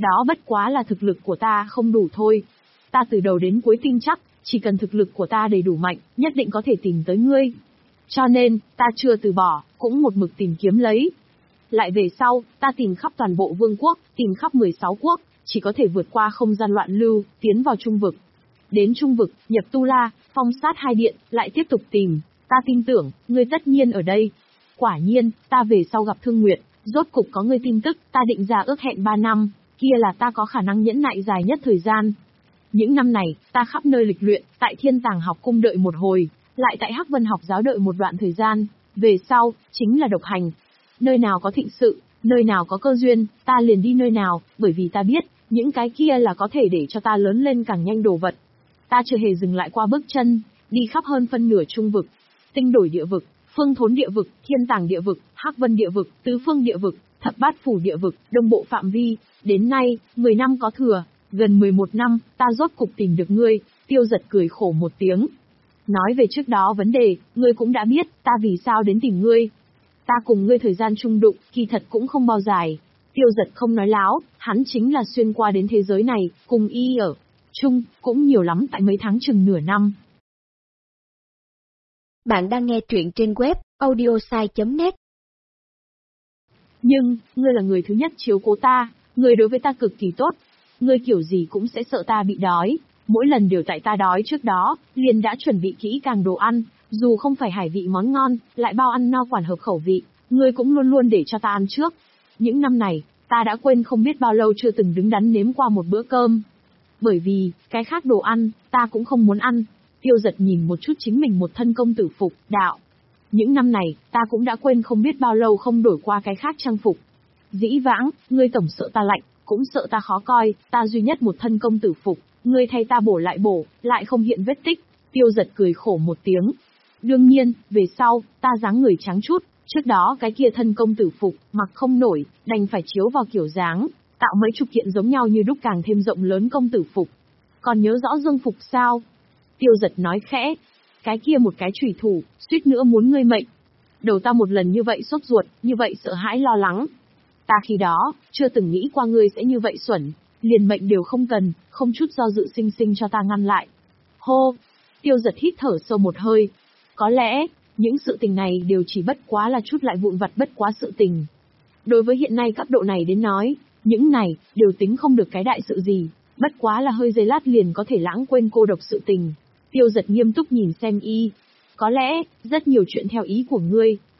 Đó bất quá là thực lực của ta không đủ thôi. Ta từ đầu đến cuối tin chắc, chỉ cần thực lực của ta đầy đủ mạnh, nhất định có thể tìm tới ngươi. Cho nên, ta chưa từ bỏ, cũng một mực tìm kiếm lấy. Lại về sau, ta tìm khắp toàn bộ vương quốc, tìm khắp mười sáu quốc, chỉ có thể vượt qua không gian loạn lưu, tiến vào trung vực. Đến trung vực, nhập Tu La, phong sát hai điện, lại tiếp tục tìm. Ta tin tưởng, ngươi tất nhiên ở đây. Quả nhiên, ta về sau gặp Thương Nguyệt, rốt cục có ngươi tin tức, ta định ra ước hẹn ba năm, kia là ta có khả năng nhẫn nại dài nhất thời gian. Những năm này, ta khắp nơi lịch luyện, tại Thiên Tàng học cung đợi một hồi, lại tại Hắc Vân học giáo đợi một đoạn thời gian, về sau, chính là độc hành. Nơi nào có thịnh sự, nơi nào có cơ duyên, ta liền đi nơi nào, bởi vì ta biết, những cái kia là có thể để cho ta lớn lên càng nhanh đồ vật. Ta chưa hề dừng lại qua bước chân, đi khắp hơn phân nửa trung vực, Tinh Đổi địa vực, Phương Thốn địa vực, Thiên Tàng địa vực, Hắc Vân địa vực, Tứ Phương địa vực, Thập Bát Phủ địa vực, Đông Bộ phạm vi, đến nay, mười năm có thừa, gần mười một năm, ta rốt cục tìm được ngươi. Tiêu Giật cười khổ một tiếng. Nói về trước đó vấn đề, ngươi cũng đã biết, ta vì sao đến tìm ngươi. Ta cùng ngươi thời gian chung đụng, kỳ thật cũng không bao dài. Tiêu Giật không nói láo, hắn chính là xuyên qua đến thế giới này, cùng y ở chung, cũng nhiều lắm tại mấy tháng chừng nửa năm. Bạn đang nghe truyện trên web audiosai chấm net. Nhưng, ngươi là người thứ nhất chiếu cố ta, ngươi đối với ta cực kỳ tốt. Ngươi kiểu gì cũng sẽ sợ ta bị đói, mỗi lần đều tại ta đói trước đó, liền đã chuẩn bị kỹ càng đồ ăn, dù không phải hải vị món ngon, lại bao ăn no quản hợp khẩu vị, ngươi cũng luôn luôn để cho ta ăn trước. Những năm này, ta đã quên không biết bao lâu chưa từng đứng đắn nếm qua một bữa cơm. Bởi vì, cái khác đồ ăn, ta cũng không muốn ăn. Tiêu Giật nhìn một chút chính mình một thân công tử phục, đạo. Những năm này, ta cũng đã quên không biết bao lâu không đổi qua cái khác trang phục. Dĩ vãng, ngươi tổng sợ ta lạnh, cũng sợ ta khó coi, ta duy nhất một thân công tử phục, ngươi thay ta bổ lại bổ, lại không hiện vết tích. Tiêu Giật cười khổ một tiếng. Đương nhiên, về sau, ta dáng người trắng chút, trước đó cái kia thân công tử phục, mặc không nổi, đành phải chiếu vào kiểu dáng, tạo mấy chục kiện giống nhau như đúc càng thêm rộng lớn công tử phục. Còn nhớ rõ Dương Phục sao? Tiêu Giật nói khẽ. Cái kia một cái chủy thủ, suýt nữa muốn ngươi mệnh. Đầu ta một lần như vậy sốt ruột, như vậy sợ hãi lo lắng. Ta khi đó, chưa từng nghĩ qua ngươi sẽ như vậy xuẩn, liền mệnh đều không cần, không chút do dự sinh sinh cho ta ngăn lại. Hô! Tiêu Giật hít thở sâu một hơi. Có lẽ, những sự tình này đều chỉ bất quá là chút lại vụn vặt bất quá sự tình. Đối với hiện nay cấp độ này đến nói, những này, đều tính không được cái đại sự gì, bất quá là hơi giây lát liền có thể lãng quên cô độc sự tình. Tiêu Giật nghiêm túc nhìn xem y. Có lẽ, rất nhiều chuyện theo ý của ngươi,